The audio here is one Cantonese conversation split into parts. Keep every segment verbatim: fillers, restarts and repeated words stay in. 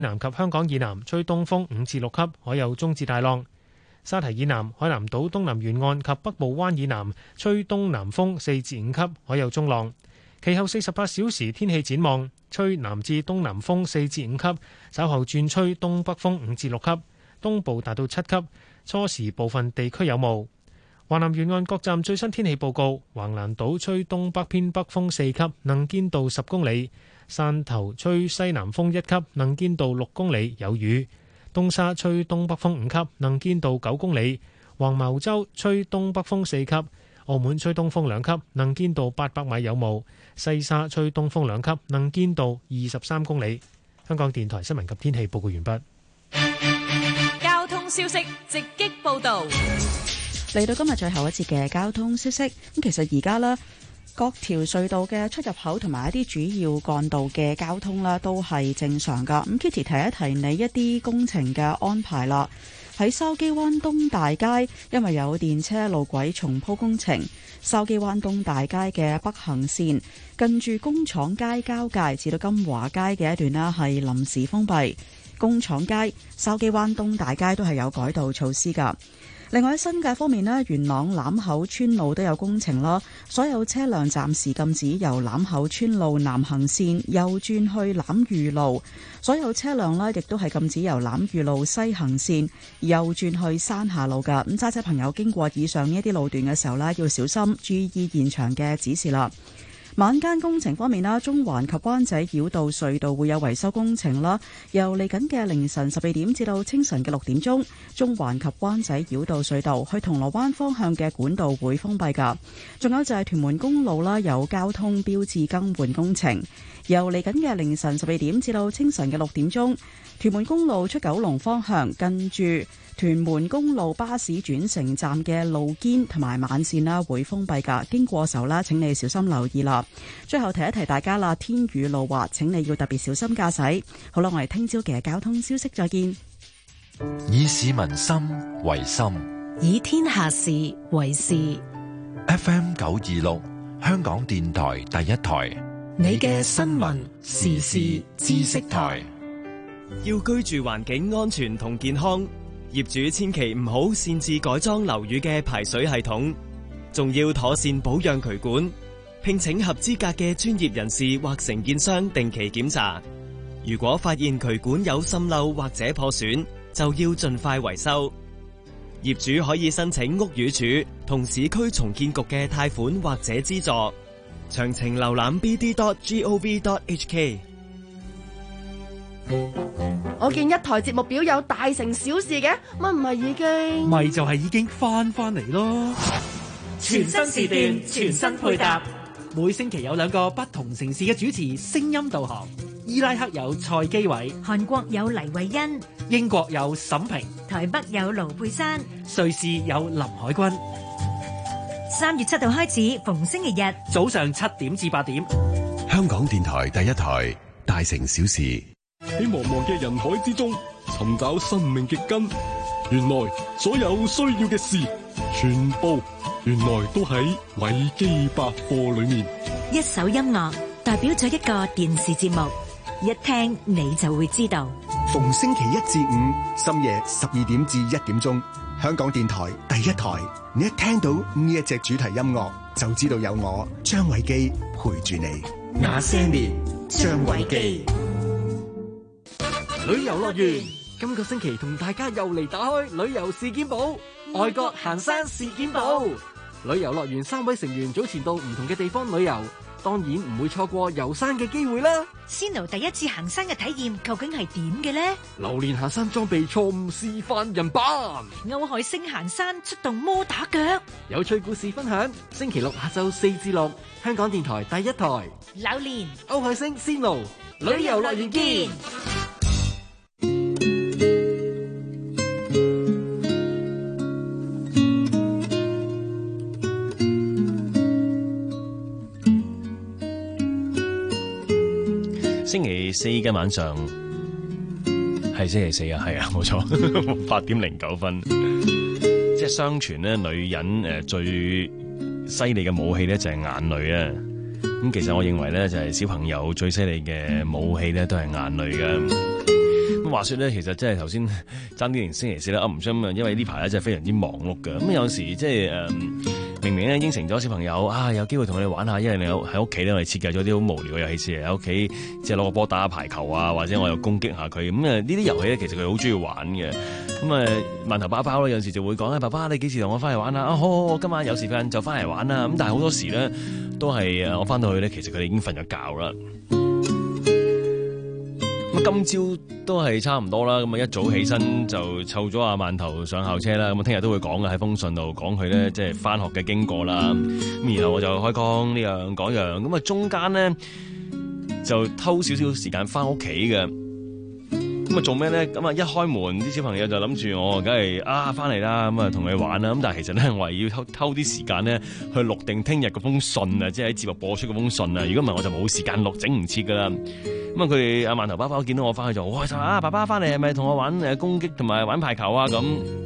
南及香港以南吹東風五至六級，海有中至大浪。沙堤以南、海南島東南沿岸及北部灣以南吹東南風四至五級，海有中浪。其後四十八小時天氣展望，吹南至東南風四至五級，稍後轉吹東北風五至六級，東部達到七級。初時部分地區有霧。華南沿岸各站最新天氣報告：橫瀾島吹東北偏北風四級，能見度十公里；汕頭吹西南風一級，能見度六公里，有雨；東沙吹東北風五級，能見度九公里；黃茅洲吹東北風四級；澳門吹東風兩級，能見度八百米，有霧；西沙吹東風兩級，能見度二十三公里。香港電台新聞及天氣報告完畢。 交通消息直擊報道。 嚟到今日最後一節嘅交通消息，咁其實而家呢，各條隧道嘅出入口同埋一啲主要幹道嘅交通呢都係正常噶。咁 Kitty 提一提你一啲工程嘅安排啦。喺筲箕灣東大街，因為有電車路軌重鋪工程，筲箕灣東大街嘅北行線近住工廠街交界至到金華街嘅一段呢係臨時封閉。工廠街、筲箕灣東大街都係有改道措施噶。另外喺新界方面呢，元朗欖口村路都有工程啦，所有車輛暫時禁止由欖口村路南行線右轉去欖裕路，所有車輛呢亦都係禁止由欖裕路西行線右轉去山下路噶。咁揸車朋友經過以上呢一啲路段嘅時候呢，要小心注意現場嘅指示啦。晚間工程方面啦，中環及灣仔繞道隧道會有維修工程啦，由嚟緊嘅凌晨十二點至到清晨嘅六點鐘，中環及灣仔繞道隧道去銅鑼灣方向嘅管道會封閉噶。仲有就係屯門公路啦，有交通標誌更換工程，由嚟緊嘅凌晨十二點至到清晨嘅六點鐘，屯門公路出九龍方向近住屯門公路巴士轉乘站嘅路肩同埋慢線啦，會封閉噶。經過時候啦，請你小心留意啦。最後提一提大家啦，天雨路滑，請你要特別小心駕駛。好啦，我哋聽朝嘅交通消息再見。 以市民心為心， 以天下事為事。 F M 九二六，香港電台第一台， 你嘅新聞時事知識台。 要居住環境安全同健康，業主千祈唔好擅自改裝樓宇嘅排水系統，仲要妥善保養渠管，聘請合資格嘅專業人士或承建商定期檢查。如果發現渠管有滲漏或者破損，就要盡快維修。業主可以申請屋宇署同市區重建局嘅貸款或者資助。詳情瀏覽 b d dot gov dot h k。 我見一台節目表有大城小事嘅，乜唔係已經？ 咪就係已經翻翻嚟咯！ 全新時段，全新配搭， 每星期有兩個不同城市嘅主持聲音導航。伊拉克有蔡基偉， 韓國有黎慧欣， 英國有沈平， 台北有盧佩珊， 瑞士有林海軍。 三月七號開始，逢星期日早上七點至八點， 香港電台第一台，大城小事。 喺茫茫嘅人海之中尋找生命嘅根，原來所有需要嘅事全部原來都喺維基百科裏面。 一首音樂代表咗一個電視節目，一聽你就會知道。 逢星期一至五深夜十二點至一點鐘，香港電台第一台，你一聽到呢一隻主題音樂就知道有我張偉基陪住你。 那些年，張偉基。 旅遊樂園今個星期同大家又嚟打開旅遊事件簿，外國行山事件簿。旅遊樂園三位成員早前到唔同嘅地方旅遊，當然唔會錯過遊山嘅機會啦。 Sino第一次行山嘅體驗究竟係點嘅呢？ 榴蓮行山裝備錯誤示範人版， 歐海星行山出動摩打腳， 有趣故事分享。星期六下晝四至六，香港電台第一台。 榴蓮、 歐海星、Sino旅遊樂園見。 星期四嘅晚上係星期四啊，係啊，冇錯，八點零九分。即係相傳咧，女人誒最犀利嘅武器咧就係眼淚啊。咁其實我認為咧就係小朋友最犀利嘅武器咧都係眼淚嘅。 話說咧，其實即係頭先爭啲連星期四咧噏唔出咁啊，因為呢排咧真係非常之忙碌嘅。咁有時即係誒，明明咧應承咗小朋友啊，有機會同佢哋玩下，因為你喺屋企咧，我哋設計咗啲好無聊嘅遊戲，喺屋企即係攞個波打下排球啊，或者我又攻擊下佢。咁啊呢啲遊戲咧，其實佢好中意玩嘅。咁啊饅頭包包咧，有時就會講咧，爸爸你幾時同我翻嚟玩啊？啊好好好，今晚有時間就翻嚟玩啦。咁但係好多時咧，都係誒我翻到去咧，其實佢哋已經瞓咗覺啦。今朝都係差唔多啦，咁啊一早起身就湊咗阿饅頭上校車啦，咁啊聽日都會講嘅，喺封信度講佢咧即係翻學嘅經過啦，咁然後我就開腔呢樣嗰樣，咁啊中間咧就偷少少時間翻屋企嘅，咁啊做咩咧？咁啊一開門啲小朋友就諗住我梗係啊翻嚟啦，咁啊同佢玩啦，咁但係其實咧我係要偷偷啲時間咧去錄定聽日嗰封信啊，即係喺節目播出嗰封信啊，如果唔係我就冇時間錄，整唔切噶啦。咁啊！佢哋阿饅頭爸爸見到我翻去就好開心啊！爸爸翻嚟係咪同我玩誒攻擊同埋玩排球啊？咁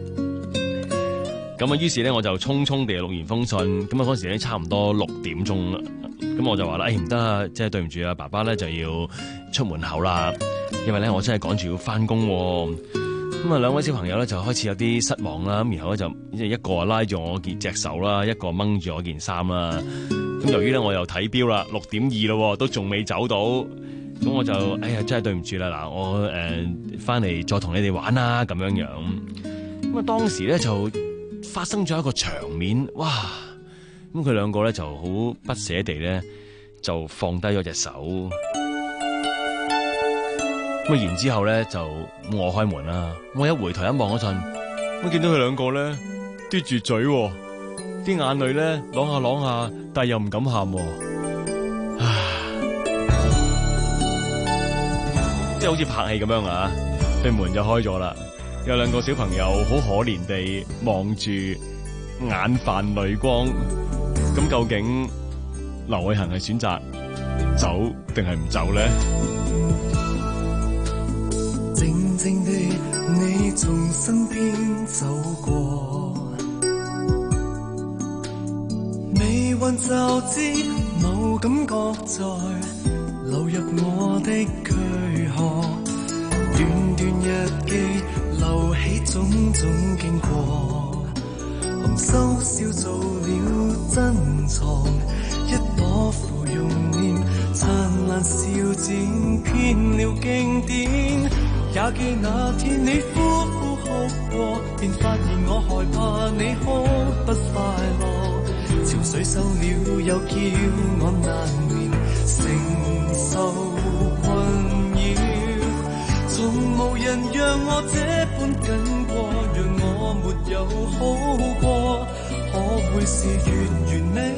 咁啊！於是咧我就匆匆地錄完封信。咁啊嗰時咧差唔多六點鐘啦。咁我就話啦：誒唔得啊！即係對唔住啊！爸爸咧就要出門口啦，因為咧我真係趕住要翻工。咁啊兩位小朋友咧就開始有啲失望啦。咁然後咧就即係一個拉住我件隻手啦，一個掹住我件衫啦。咁由於咧我又睇錶啦，六點二咯，都仲未走到。咁我就哎呀，真係對唔住啦！嗱，我誒翻嚟再同你哋玩啦，咁樣樣。咁啊，當時咧就發生咗一個場面，哇！咁佢兩個咧就好不捨地咧就放低咗隻手。咁啊，然之後咧就我開門啦。我一回頭一望嗰陣，我見到佢兩個咧嘟住嘴，啲眼淚咧啷下啷下，但係又唔敢喊。即係好似拍戲咁樣啊！對門就開咗啦，有兩個小朋友好可憐地望住，眼泛淚光。咁究竟劉偉恒係選擇走定係唔走咧？ 靜靜地你從身邊走過，未混就知某感覺在流入我的軀殼，段段日記留起種種經過，含羞笑做了珍藏，一朵芙蓉臉燦爛笑剪編了經典，也記那天你呼呼哭過，便發現我害怕你哭不快樂，潮水收了又叫我難眠承受困擾，從無人讓我這般緊過，讓我沒有好過，可會是越完美，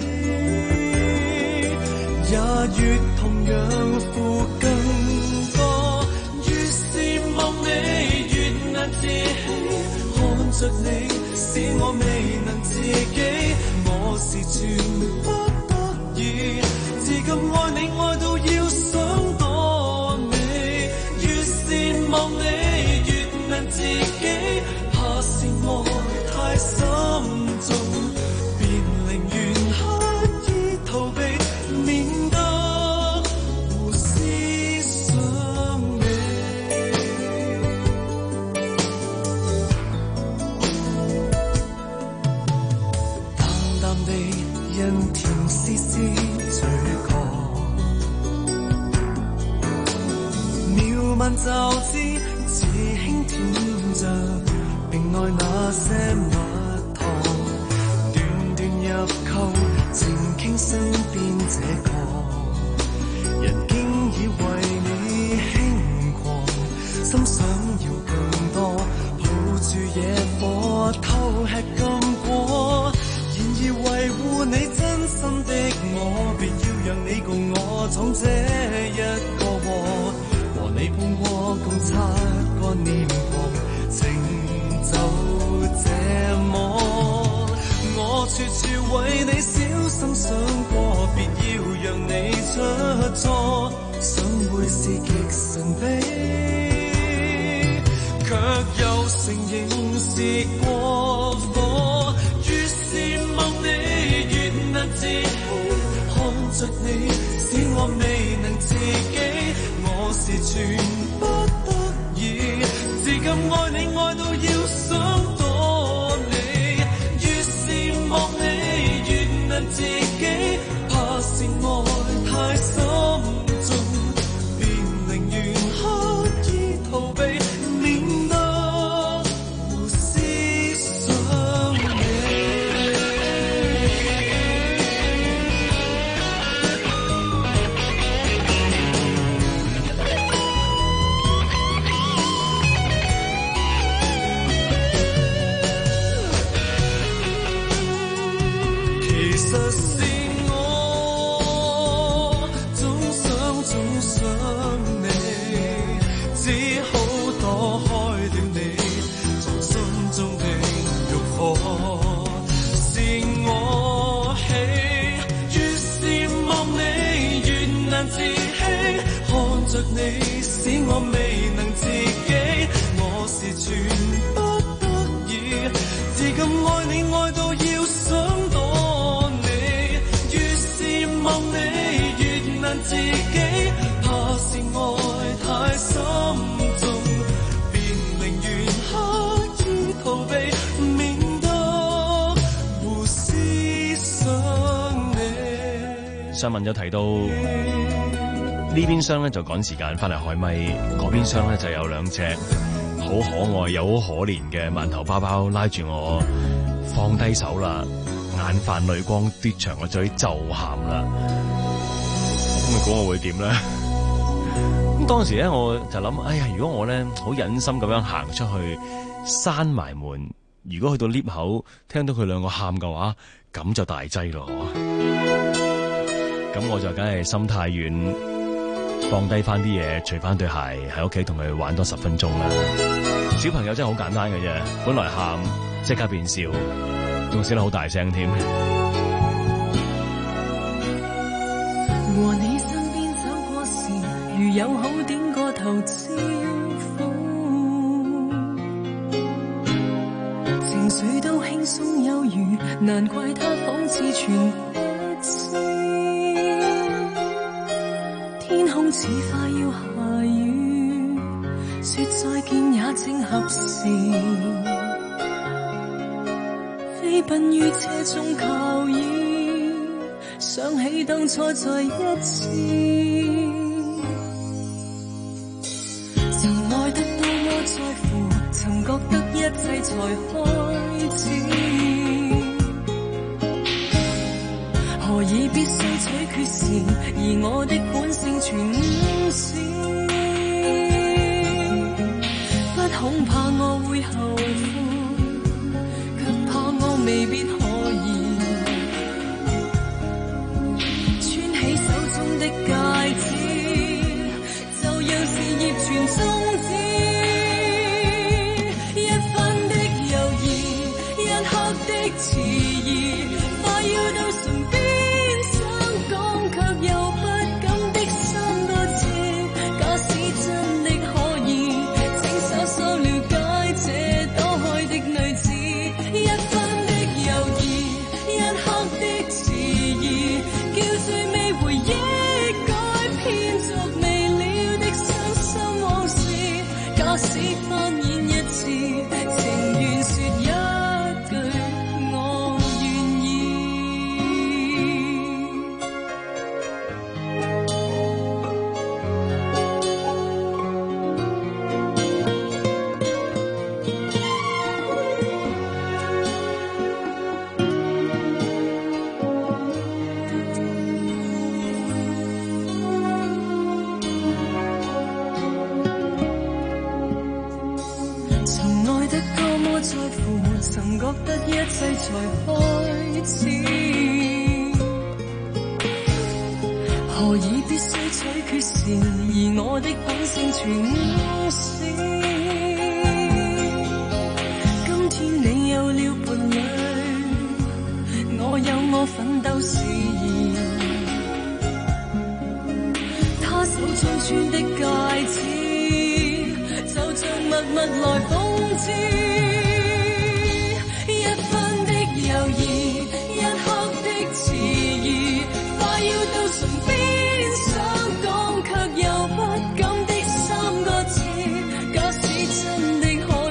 也越同樣負更多，越是望你越難自欺，看着你使我未能自己，我是全不得已，自禁愛你愛到要想躲你，越是望你越難自己，怕是愛太深重，便寧願刻意逃避，免得胡思想你。淡淡地因甜絲絲嘴角，渺漫就知似輕舔着並愛那些蜜糖，段段入扣靜傾身邊這個人經已為你輕狂，心想要更多，抱住野火偷吃禁果，然而維護你真心的我，別要讓你共我闖這一個禍，和你碰過共擦過臉龐，情就這麼，我處處為你小心想過，別要讓你出錯，想會是極神秘，卻又承認是過火，越是望你越難自欺，看着你使我未能自己，我是全不得已， 愛你愛到要想躲你，越是望你越能自己，怕是愛太深重，便寧願刻意逃避，免得胡思想你。其實是我總想總想你，只好躲開了你，在心中的欲火。是我氣，越是望你越難自欺，看着你使我未能自己，我是全不得已，自禁愛你愛到要想躲你，越是望你越難自己，怕是愛太深重，便寧願刻意逃避，免得胡思想你。 上文有提到呢邊廂咧就趕時間翻嚟開咪，嗰邊廂咧就有兩隻好可愛又好可憐嘅饅頭包包拉住我放低手啦，眼泛淚光嘟長個嘴就喊啦。咁你估我會點咧？咁當時咧我就諗，哎呀，如果我咧好忍心咁樣行出去閂埋門，如果去到 lift 口聽到佢兩個喊嘅話，咁就大劑咯。咁我就梗係心太軟，放低翻啲嘢，除翻對鞋喺屋企同佢玩多十分鐘啦。小朋友真係好簡單嘅啫，本來喊即刻變笑，仲笑得好大聲添。 和你身邊走過時，如友好點個頭知否？情緒都輕鬆有餘，難怪他仿似全不知。天空似快要下雨，說再見也正合時，飛奔於車中靠倚，想起當初在一起，曾愛得多麼在乎，曾覺得一切才開始，何以必須取決時，而我的本性全是，不恐怕我會後悔，卻怕我未必可以穿起手中的戒指，就讓事業全終止。一分的猶豫，一刻的遲疑，快要到唇邊，想講卻又不敢的三個字。假使真的可以，請稍稍了解這躲開的女子。一分的猶豫，一刻的遲疑，叫最美回憶改編作未了的傷心往事。假使翻演一次，情願說一句我願意。曾愛得多麼在乎，曾覺得一切才開始，何以必須取決時，而我的本性全是。今天你有了伴侶，我有我奮鬥事業，他手中穿的戒指，就像密密來諷刺，一分的猶豫，一刻的遲疑，快要到唇邊，想講卻又不敢的三個字。假使真的可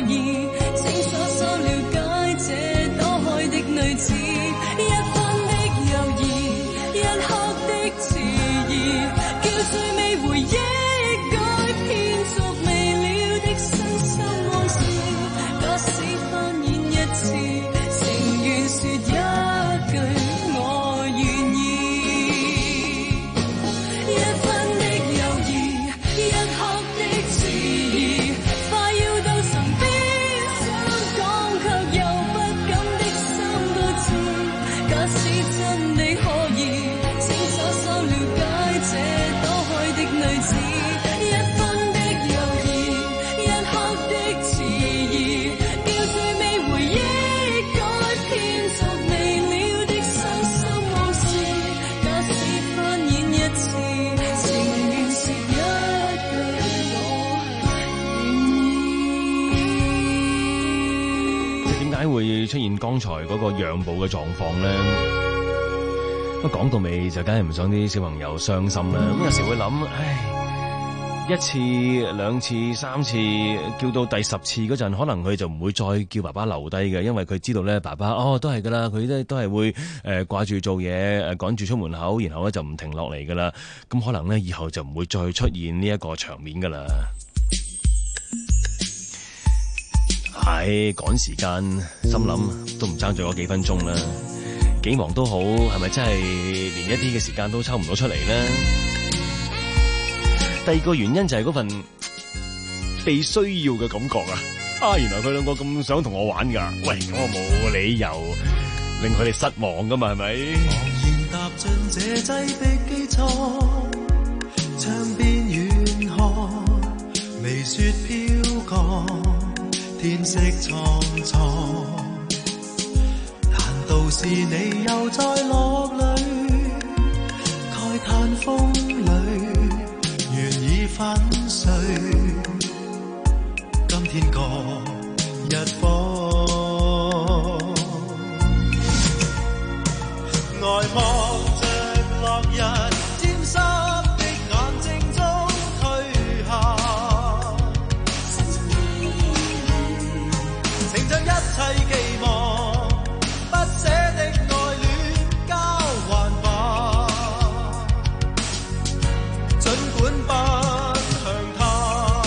解會出現剛才嗰個讓步嘅狀況咧？咁講到尾就梗係唔想啲小朋友傷心啦。咁有時會諗，唉，一次、兩次、三次，叫到第十次嗰陣，可能佢就唔會再叫爸爸留低嘅，因為佢知道咧，爸爸哦都係噶啦，佢都都係會誒掛住做嘢，誒趕住出門口，然後咧就唔停落嚟噶啦。咁可能咧以後就唔會再出現呢一個場面噶啦。係趕時間，心諗都唔爭咗嗰幾分鐘啦。幾忙都好，係咪真係連一啲嘅時間都抽唔到出嚟呢？第二個原因就係嗰份被需要嘅感覺啊！啊，原來佢兩個咁想同我玩噶，喂，咁我冇理由令佢哋失望噶嘛，係咪？ 茫然踏進這擠迫基礎，窗邊遠看，微雪飄過，天色蒼蒼。難道是你又在落淚？慨嘆風裏緣已粉碎，今天各一方。呆望着落日沾濕的眼睛中退下，情着一切期望，不捨的愛戀交還吧，儘管不向他。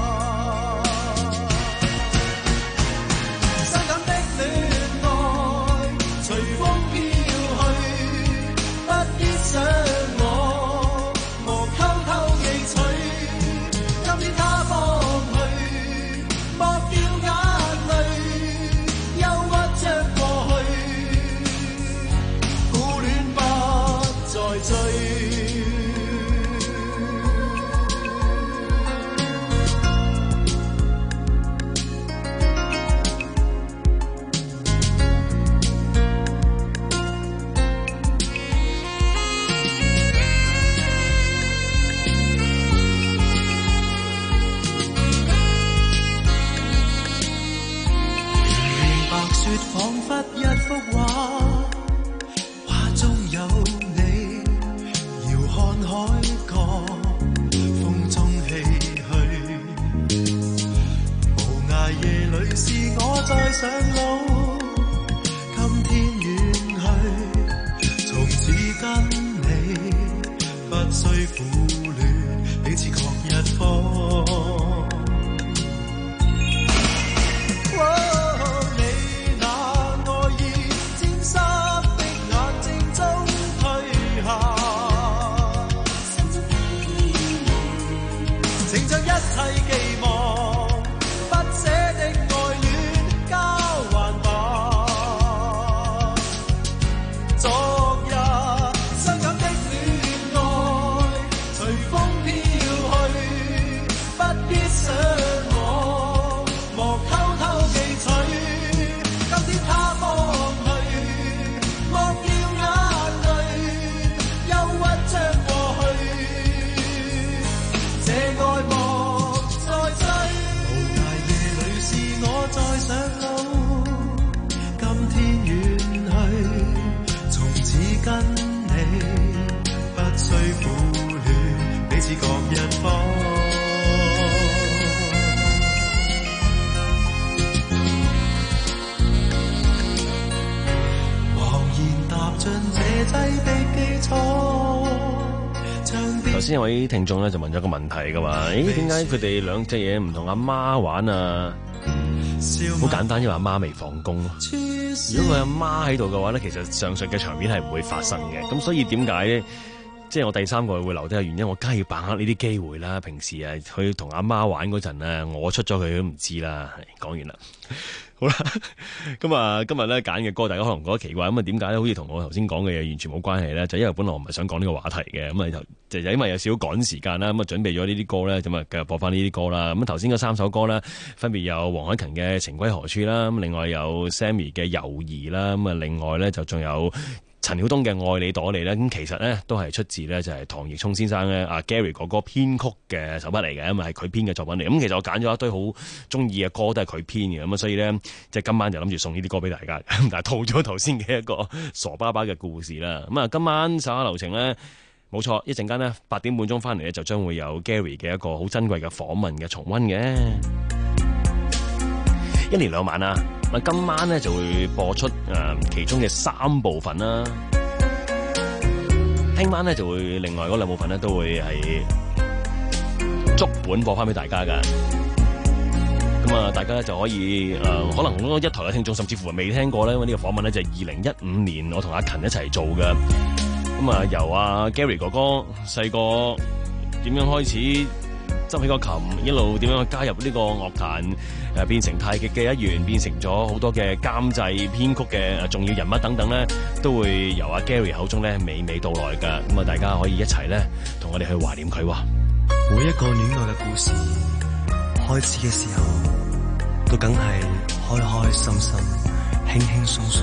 傷感的戀愛隨風飄去，不必想我，莫偷偷記取。今天他放去，莫掉眼淚，憂鬱將過去，故戀不再追。白雪彷彿一幅畫，畫中有你，遙看海角，風中唏噓。無涯夜裏是我在上路，今天遠去，從此跟你不需苦戀，彼此各一方。一切寄望，不捨的愛戀交還吧。昨日傷感的戀愛隨風飄去，不必想我，莫偷偷記取。今天他放去，莫掉眼淚，憂鬱將過去，這愛莫再上路，今天遠去，從此跟你不需苦戀，彼此各一方。茫然踏進這擠迫基礎。 頭先有位聽眾咧就問咗個問題嘅話，誒，點解佢哋兩隻嘢唔同阿媽玩啊？好簡單，因為阿媽未放工咯。如果佢阿媽喺度嘅話咧，其實上述嘅場面係唔會發生嘅。咁所以點解咧？即係我第三個會留低嘅原因，我梗係要把握呢啲機會啦。平時啊，去同阿媽玩嗰陣啊，我出咗佢都唔知啦。講完啦。好啦，咁啊，今日咧揀嘅歌，大家可能覺得奇怪，咁啊點解咧？好似同我頭先講嘅嘢完全冇關係咧？就因為本來我唔係想講呢個話題嘅，咁啊就就因為有少少趕時間啦，咁啊準備咗呢啲歌咧，咁啊繼續播翻呢啲歌啦。咁頭先嗰三首歌咧，分別有黃凱芹嘅《情歸何處》啦，咁另外有 Sammy 嘅《猶疑》啦，咁啊另外咧就仲有陳曉東嘅《愛你朵莉》咧，咁其實咧都係出自咧就係唐奕聰先生咧阿 Gary 哥哥編曲嘅手筆嚟嘅，咁啊係佢編嘅作品嚟。咁其實我揀咗一堆好中意嘅歌都係佢編嘅，咁啊所以咧即係今晚就諗住送呢啲歌俾大家，但係套咗頭先嘅一個傻巴巴嘅故事啦。咁啊今晚稍下流程咧，冇錯，一陣間呢，八點半鐘翻嚟咧就將會有 Gary 嘅一個好珍貴嘅訪問嘅重溫嘅，一連兩晚啊。今晚咧就會播出誒、呃、其中嘅三部分啦，聽晚咧就會另外嗰兩部分咧都會係足本播翻俾大家噶。咁啊，大家咧就可以誒、呃，可能好多一台嘅聽眾甚至乎未聽過咧，因為呢個訪問咧就係二零一五年我同阿勤一齊做嘅。咁啊，由阿 Gary 哥哥細個點樣開始執起個琴，一路點樣加入呢個樂壇，誒變成太極嘅一員，變成咗好多嘅監製、編曲嘅重要人物等等咧，都會由阿 Gary 口中咧娓娓道來㗎。咁啊，大家可以一齊咧同我哋去懷念佢。 每一個戀愛嘅故事開始嘅時候，都梗係開開心心、輕輕鬆鬆，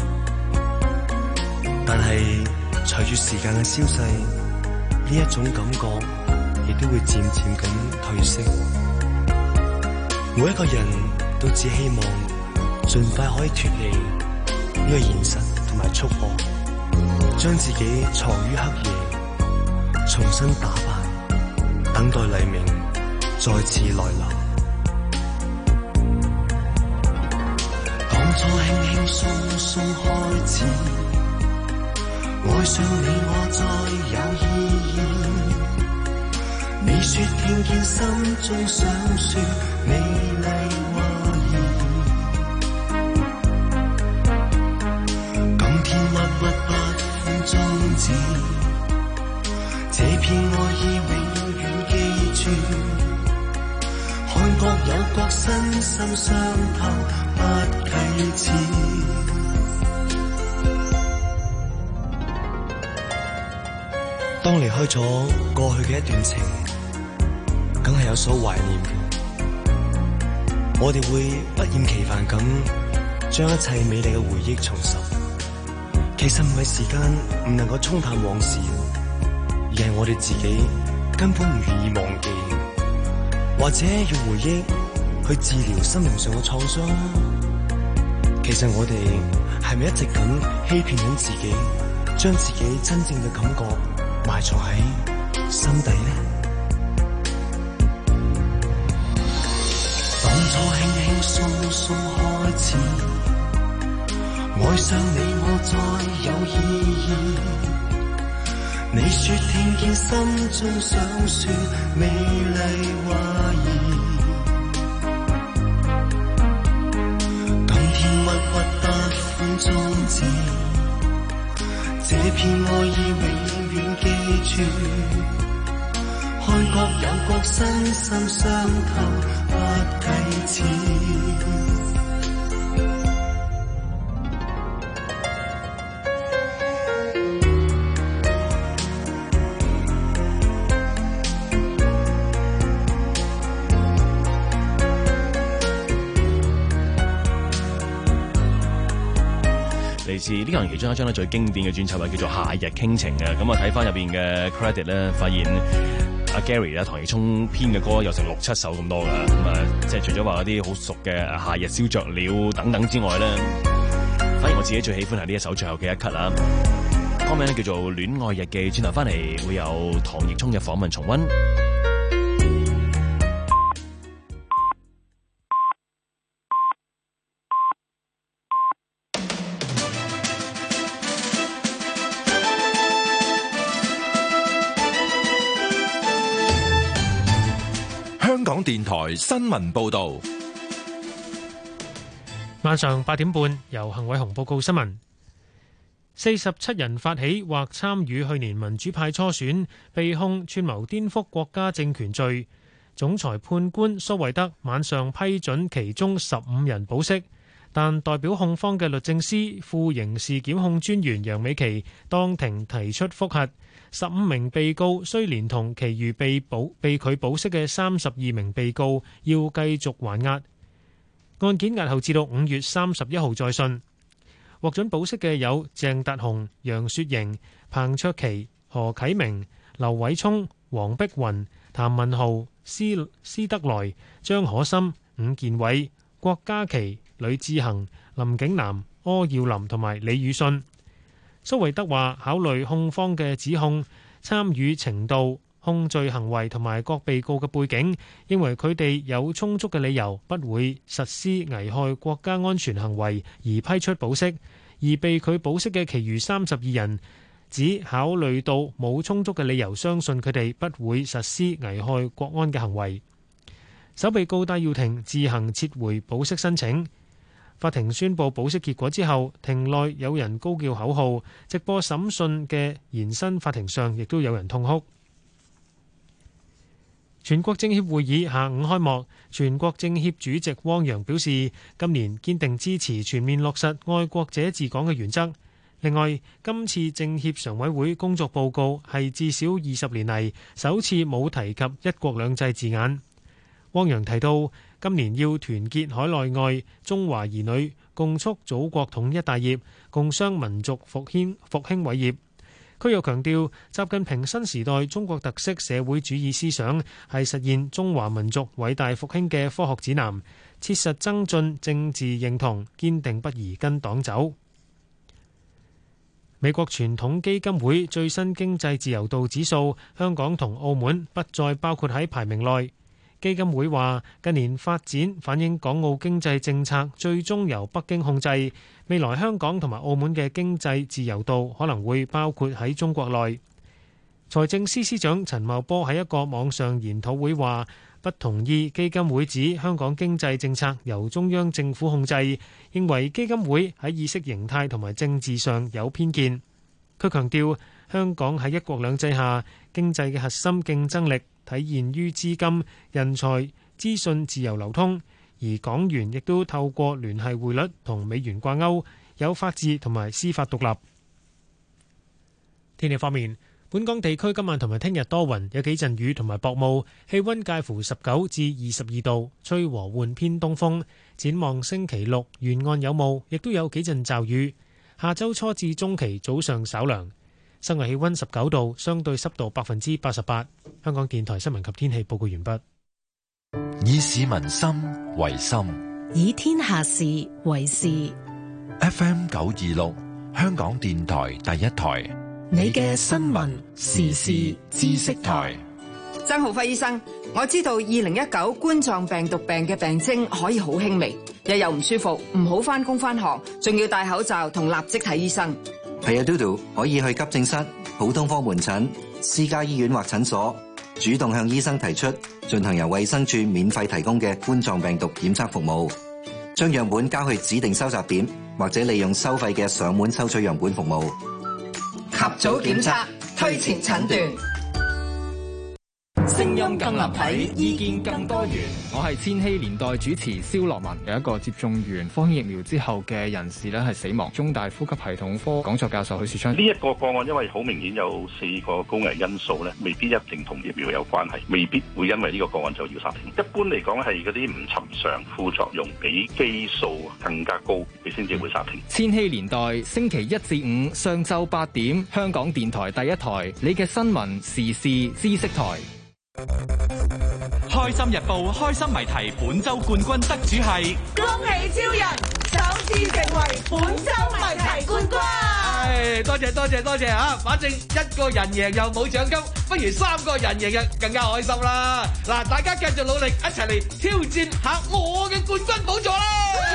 但係隨住時間嘅消逝，呢一種感覺亦都會漸漸咁褪色。每一個人都只希望盡快可以脫離呢個現實同埋束縛，將自己藏於黑夜，重新打扮，等待黎明再次來臨。當初輕輕鬆鬆開始，愛上你我再有意義。你說聽見心中想說美麗話兒，今天默默不分終止，這片愛意永遠記住，看各有各身心相透不啟齒。當離開咗過去嘅一段情，梗係有所懷念嘅。我哋會不厭其煩咁將一切美麗嘅回憶重拾。其實唔係時間唔能夠沖淡往事，而係我哋自己根本唔願意忘記，或者用回憶去治療心靈上嘅創傷。其實我哋係咪一直咁欺騙緊自己，將自己真正嘅感覺埋藏喺心底呢？當初輕輕鬆鬆開始，愛上你我再有意義。你說聽見心中想說美麗話兒，今天默默不分終止，這片愛意永遠記住，看各有各身心相透不啟齒。 嚟自呢個人其中一張咧最經典嘅專輯係叫做《夏日傾情》嘅，咁啊睇翻入邊嘅 credit 咧，發現阿 Gary 咧唐奕聰編嘅歌有成六七首咁多噶，咁啊即係除咗話嗰啲好熟嘅《夏日燒着了》等等之外咧，反而我自己最喜歡係呢一首最後嘅一刻啦。歌名咧叫做《戀愛日記》，轉頭翻嚟會有唐奕聰嘅訪問重溫。 香港電台新聞報道， 晚上八點半由幸偉雄報告新聞。四十七人發起或參與去年民主派初選，被控串謀顛覆國家政權罪。總裁判官蘇惠德晚上批准其中十五人保釋，但代表控方嘅律政司副刑事檢控專員楊美琪當庭提出覆核。十五名被告雖連同其餘被保被拒保釋嘅三十二名被告要繼續還押，案件押後至到五月三十一號再訊。 獲准保釋嘅有鄭達鴻、楊雪瑩、彭卓棋、何啟明、劉偉聰、黃碧雲、譚文豪、施施德來、張可心、伍健偉、郭家麒、呂志恒、林景南、柯耀林同埋李宇信。蘇惠德話：考慮控方嘅指控、參與程度、控罪行為同埋各被告嘅背景，認為佢哋有充足嘅理由不會實施危害國家安全行為而批出保釋，而被拒保釋嘅其餘三十二人只考慮到冇充足嘅理由，相信佢哋不會實施危害國安嘅行為。首被告戴耀廷自行撤回保釋申請。法庭宣布保釋結果之後，庭內有人高叫口號，直播審訊嘅延伸法庭上亦都有人痛哭。全國政協會議下午開幕，全國政協主席汪洋表示，今年堅定支持全面落實愛國者治港嘅原則。另外，今次政協常委會工作報告係至少二十年嚟首次冇提及一國兩制字眼。汪洋提到，今年要團結海內外中華兒女，共促祖國統一大業，共商民族復興復興偉業。佢又強調，習近平新時代中國特色社會主義思想係實現中華民族偉大復興嘅科學指南，切實增進政治認同，堅定不移跟黨走。美國傳統基金會最新經濟自由度指數，香港同澳門不再包括喺排名內。基金會話，近年發展反映港澳經濟政策最終由北京控制，未來香港同埋澳門嘅經濟自由度可能會包括喺中國內。財政司司長陳茂波喺一個網上研討會話，不同意基金會指香港經濟政策由中央政府控制，認為基金會喺意識形態同埋政治上有偏見。佢強調，香港喺一國兩制下，經濟嘅核心競爭力體現於資金、人才、資訊自由流通，而港元亦都透過聯繫匯率同美元掛鈎，有法治同埋司法獨立。天氣方面，本港地區今晚同埋聽日多雲，有幾陣雨同埋薄霧，氣溫介乎十九至二十二度，吹和緩偏東風。展望星期六，沿岸有霧，亦都有幾陣驟雨。下周初至中期早上稍涼。室外氣溫十九度，相對濕度百分之八十八。香港電台新聞及天氣報告完畢。 以市民心為心， 以天下事為事。 F M 九二六，香港電台第一台， 你嘅新聞時事知識台。 曾浩輝醫生，我知道二零一九冠狀病毒病嘅病徵可以好輕微，日又唔舒服，唔好返工返學，仲要戴口罩同立即睇醫生。 係啊，嘟嘟可以去急症室、普通科門診、私家醫院或診所，主動向醫生提出進行由衛生署免費提供嘅冠狀病毒檢測服務，將樣本交去指定收集點，或者利用收費嘅上門收取樣本服務。 及早檢測，推前診斷。 聲音更立體，意見更多元。我係千禧年代主持蕭樂文。有一個接種完科興疫苗之後嘅人士咧係死亡。中大呼吸系統科講座教授許樹昌， 呢一個個案因為好明顯有四個高危因素咧，未必一定同疫苗有關係，未必會因為呢個個案就要煞停。一般嚟講係嗰啲唔尋常副作用比基數更加高，你先至會煞停。 千禧年代星期一至五上晝八點，香港電台第一台，你嘅新聞時事知識台。 開心日報開心謎題本周冠軍得主係， 恭喜超人首次成為本周謎題冠軍。 唉，多謝多謝多謝啊！反正一個人贏又冇獎金，不如三個人贏就更加開心啦！嗱，大家繼續努力，一齊嚟挑戰下我嘅冠軍寶座啦！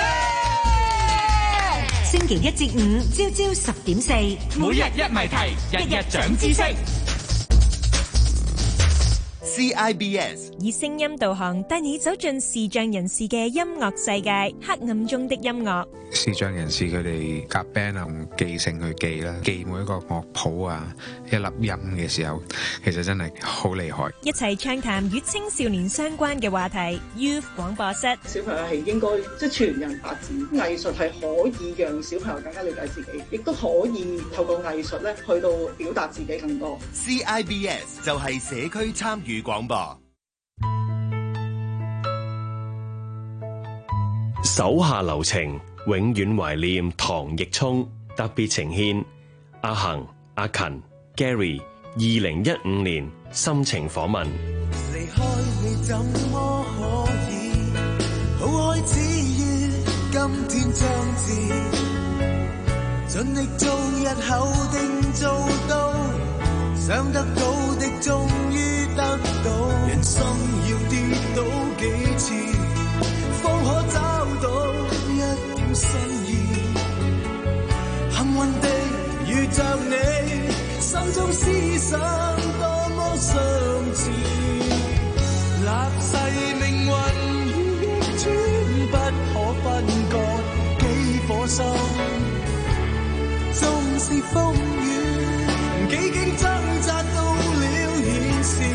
星期一至五朝朝十點四， 每日一謎題，日日長知識。 C I B S 以聲音導航帶你走進視障人士嘅音樂世界，黑暗中的音樂。 視障人士佢哋夾 band 啊，用記性去記啦，記每一個樂譜啊，一粒音嘅時候，其實真係好厲害。 一齊暢談與青少年相關嘅話題 ，Youth 廣播室。 小朋友係應該即係全人發展，藝術係可以讓小朋友更加了解自己，亦都可以透過藝術咧去到表達自己更多。 C I B S 就係社區參與廣播。 手下留情， 永遠懷念唐奕聰，特別呈獻阿恒、阿勤、Gary 二零一五年心情訪問。 離開你怎麼可以好開始於今天將至，盡力做日後定做到，想得到的終於得到，人生要跌倒幾次方可找到一點新意，幸運地遇着你，心中思想多麼相似，立誓命運要逆轉不可分割，幾顆心縱是風雨幾經掙扎到了現時，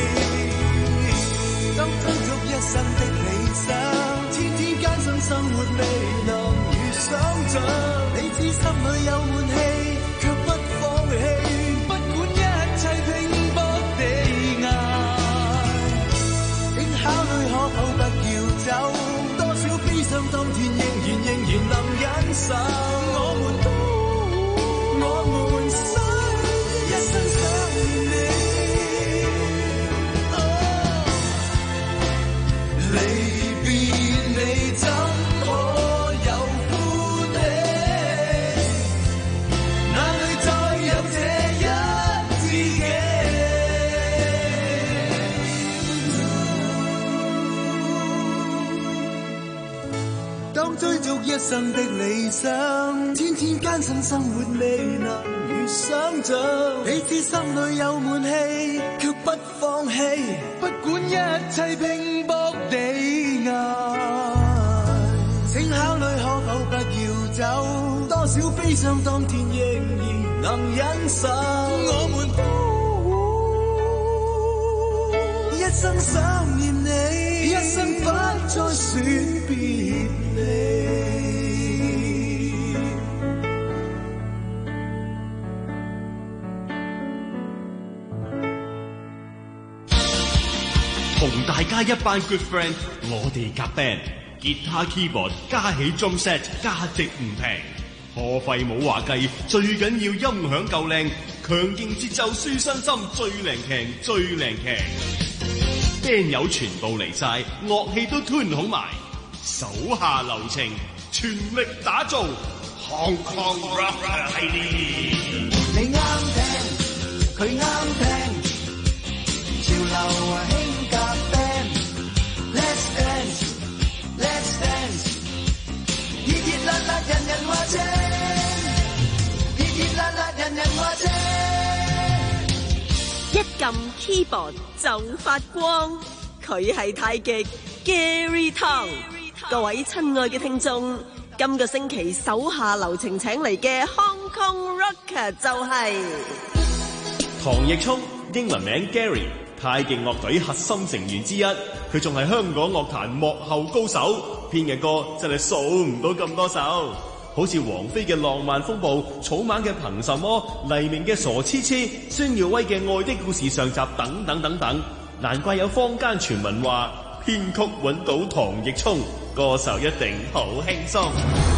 當追逐一生的理想，天天艱辛生活未能如想像，你知心裏有悶氣卻不放棄，不管一切拼搏地捱，請考慮可否不要走，多少悲傷當天仍然仍然能忍受，我們都我們想一生想念你，離別你怎可有歡喜，哪裏再有這一知己，當追逐一生的理想，天天艱辛生活未能如想像，你知心裏有悶氣卻不放棄，不管一切拼搏地捱，請考慮可否不要走，多少悲傷當天仍然能忍受，我們都一生想念你，一生不再說別離。 同大家一班 good friend， 我哋夾 band， 吉他 keyboard 加起 drum set， 價值唔平，破費冇話計，最緊要音響夠靚，強勁節奏舒身心，最靚強最靚強 band 友全部嚟晒，樂器都 tune 好埋，手下留情，全力打造 Hong Kong Rock 系列。 你啱聽，佢啱聽，潮流啊興夾 band，Let's dance，Let's dance， 熱熱辣辣人人話正，熱熱辣辣人人話正， 一撳 keyboard 就發光，佢係太極 Gary Tong。各位親愛嘅聽眾，今個星期手下留情請嚟嘅 Hong Kong Rocker 就係唐奕聰，英文名 Gary， 太極樂隊核心成員之一，佢仲係香港樂壇幕後高手，編嘅歌真係數唔到咁多首，好似王菲嘅《浪漫風暴》、草蜢嘅《憑什麼》、黎明嘅《傻痴痴》、孫耀威嘅《愛的故事上集》等等等等，難怪有坊間傳聞話編曲揾到唐奕聰，歌手一定好輕鬆。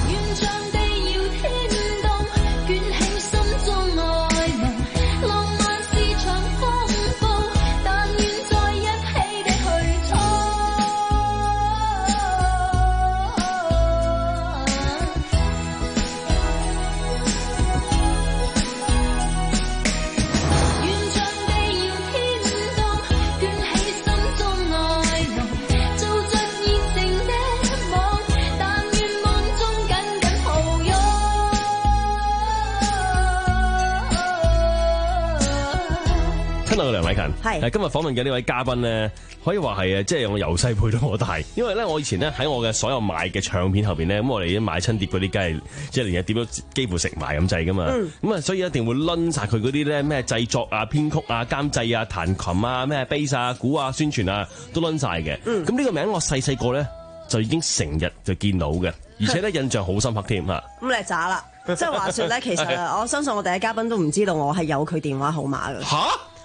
梁偉勤，係今日訪問嘅呢位嘉賓咧，可以話係啊，即係我由細陪到我大。因為咧，我以前咧喺我嘅所有買嘅唱片後邊咧，咁我哋已經買親碟嗰啲，梗係即係連日碟都幾乎食埋咁滯噶嘛。咁啊，所以一定會攆晒佢嗰啲咧咩製作啊、編曲啊、監製啊、彈琴啊、咩 bass 啊、鼓啊、宣傳啊，都攆晒嘅。咁呢個名我細細個咧就已經成日就見到嘅，而且咧印象好深刻添嚇。 咁你渣啦！即係話説咧，其實我相信我第一嘉賓都唔知道我係有佢電話號碼嘅。 嚇！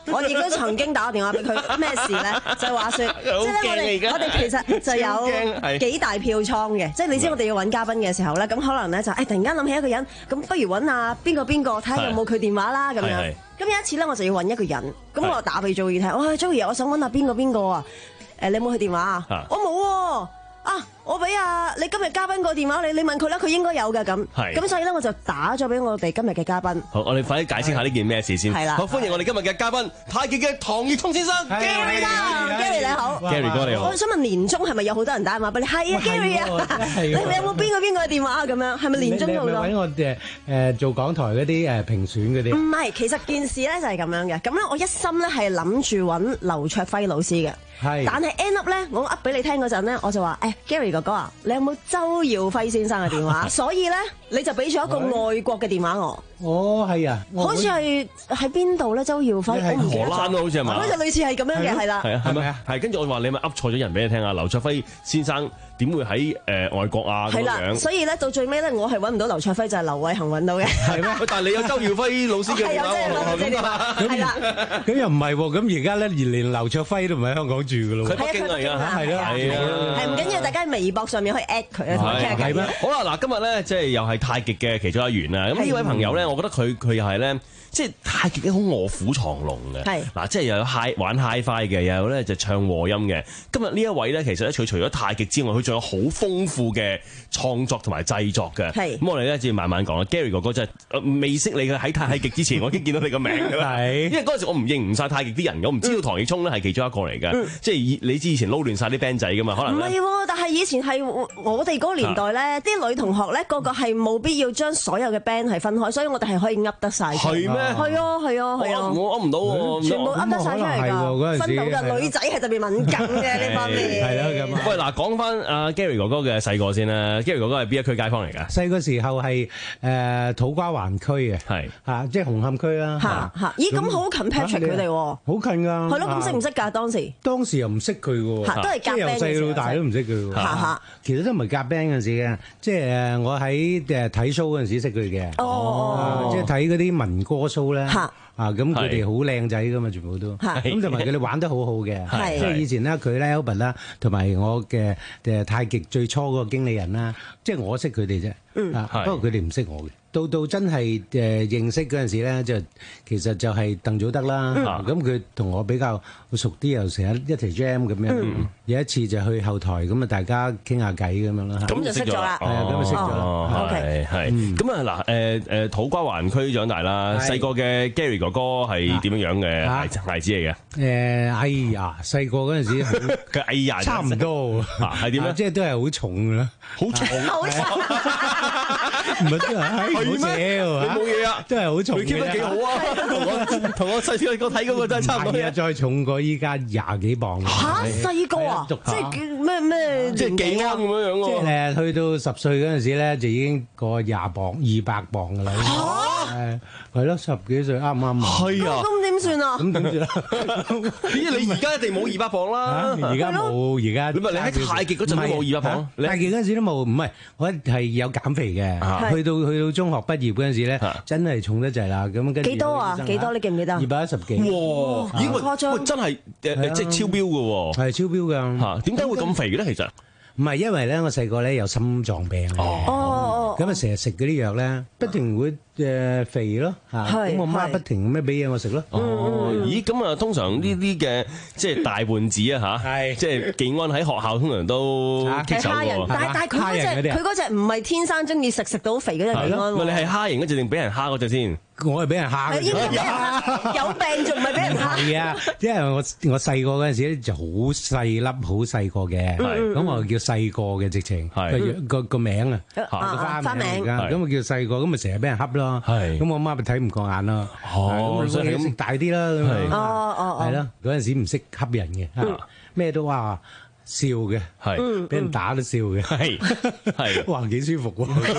我亦都曾經打個電話俾佢，咩事咧？就係話説，即係咧，我哋我哋其實就有幾大票倉嘅，即係你知我哋要揾嘉賓嘅時候咧，咁可能咧就誒突然間諗起一個人，咁不如揾下邊個邊個睇下有冇佢電話啦咁樣。咁有一次咧，我就要揾一個人，咁我打俾 Joey 睇，哇 Joey，我想揾下邊個邊個啊？誒，你有冇佢電話啊？我冇喎。啊！我俾啊你今日嘉賓個電話你，你問佢啦，佢應該有嘅咁。係。咁所以咧，我就打咗俾我哋今日嘅嘉賓。 好，我哋快啲解釋下呢件咩事先。 係啦。 好，歡迎我哋今日嘅嘉賓，太極嘅唐奕聰先生。 Gary 啦 ，Gary 你好。 Gary 哥你好。 我想問年終係咪有好多人打電話俾你？係啊 ，Gary 啊，你有冇邊個邊個嘅電話啊？咁樣係咪年終好多？ 你咪揾我誒誒做港台嗰啲誒評選嗰啲。 唔係，其實件事咧就係咁樣嘅。咁咧，我一心咧係諗住揾劉卓輝老師嘅。係。但係 end up 咧，我噏俾你聽嗰陣咧，我就話誒 Gary 哥哥啊，你有冇周耀輝先生嘅電話？所以咧，你就俾咗一個外國嘅電話我。 哦，係啊， 好似係喺邊度咧？周耀輝， 喺荷蘭咯，好似係嘛？ 好似類似係咁樣嘅，係啦。 係啊，係咪啊？係，跟住我話你咪噏錯咗人俾你聽啊！劉卓輝先生點會喺誒外國啊？咁樣。 所以咧到最尾咧，我係揾唔到劉卓輝，就係劉偉恒揾到嘅。 係咩？但係你有周耀輝老師嘅電話喎。 係啦。咁又唔係喎？咁而家咧，連劉卓輝都唔喺香港住㗎咯。 喺北京嚟㗎，係咯，係啊。 係唔緊要，大家喺微博上面可以 at 佢啊，傾下偈。 係咩？好啦，嗱，今日咧即係又係太極嘅其中一員啦。咁呢位朋友咧，我覺得佢佢又係咧，即係太極好臥虎藏龍嘅。係嗱，即係又有 high 玩 hi-fi 嘅，又有咧就唱和音嘅。今日呢一位咧，其實咧佢除咗太極之外，佢仲有好豐富嘅創作同埋製作嘅。係咁，我哋咧就要慢慢講啦。Gary 哥哥真係未識你嘅喺太極之前，我已經見到你個名㗎啦。係，因為嗰陣時我唔認唔晒太極啲人，我唔知道唐奕聰咧係其中一個嚟嘅。即係你知以前撈亂晒啲 band 仔㗎嘛？可能唔係喎，但係以前係我哋嗰個年代咧，啲女同學咧個個係冇必要將所有嘅 band 係分開，所以我哋係可以噏得晒。係咩？係啊，係啊，係啊！ 我噏唔到喎， 全部噏得晒出嚟㗎。分到嘅女仔係特別敏感嘅呢方面。係啦，咁啊。 喂，嗱，講翻阿 Gary 哥哥嘅細個先啦。Gary 哥哥係邊一區街坊嚟㗎？ 細個時候係誒土瓜灣區嘅，係啊，即係紅磡區啦。 嚇嚇！咦，咁好近 Patrick 佢哋喎。好近㗎。係咯，咁識唔識㗎當時？ 當時又唔識佢㗎喎。都係夾 band 嘅時候。由細到大都唔識佢喎。嚇嚇。其實都唔係夾 band 嗰陣時嘅，即係誒我喺誒睇 show 嗰陣時識佢嘅。哦。即係睇嗰啲民歌 show 咧。嚇。啊，咁佢哋好靚仔噶嘛，全部都，咁同埋佢哋玩得好好嘅，即係以前咧佢咧 Albert 啦，同埋我嘅誒太極最初嗰個經理人啦，即係我識佢哋啫，啊，不過佢哋唔識我嘅。到到真係誒認識嗰陣時咧，就其實就係鄧祖德啦，咁佢同我比較熟啲，又成日一齊 jam 咁樣。有一次就去後台，咁啊大家傾下偈咁樣啦。 咁就識咗啦，係啊，咁就識咗。係係。咁啊嗱誒誒土瓜灣區長大啦，細個嘅 Gary 哥哥係點樣樣嘅孩孩子嚟嘅？ 誒哎呀，細個嗰陣時佢哎呀， 差唔多係點咧？ 即係都係好重㗎啦， 好重， 好重， 唔係都係。好邪喎！ 你冇嘢啊， 真係好重嘅。 佢 keep 得幾好啊！同我同我細個睇嗰個真係差唔多。 係啊，再重過依家廿幾磅。 嚇！細個啊，即係咩咩？ 即係幾安咁樣樣喎？ 即係誒，去到十歲嗰陣時咧，就已經過廿磅、二百磅㗎啦。嚇！係係咯，十幾歲啱唔啱啊？ 係啊。 咁點算啊？ 咁點算啊？ 咦！你而家一定冇二百磅啦。 而家冇，而家你咪你喺太極嗰陣都冇二百磅。 太極嗰陣時都冇，唔係我係有減肥嘅。去到去到中學畢業嗰陣時咧，真係重得滯啦。咁跟住幾多啊？幾多？你記唔記得？ 二百一十幾。 哇！咦？喂，真係誒即係超標㗎喎。 係超標㗎。嚇？ 點解會咁肥嘅咧？其實唔係因為咧，我細個咧有心臟病。哦哦。咁啊，成日食嗰啲藥咧，不停會誒肥咯嚇。咁我媽不停咁樣俾嘢我食咯。 哦。咦？咁啊，通常呢啲嘅即係大胖子啊嚇，即係技安喺學校通常都棘手喎。 但係但係佢嗰隻佢嗰隻唔係天生中意食食到肥嗰隻技安喎。 你係蝦型嗰隻定俾人蝦嗰隻先？ 我係俾人蝦嘅。 應該俾人蝦，有病仲唔係俾人蝦？ 係啊，因為我我細個嗰陣時咧就好細粒，好細個嘅，咁我叫細個嘅直情個個個名啊，個花名而家，咁我叫細個，咁咪成日俾人恰咯，咁我媽咪睇唔過眼咯，咁所以食大啲啦， 哦哦係咯，嗰陣時唔識恰人嘅，咩都話笑嘅，係俾人打都笑嘅，係係，哇幾舒服喎！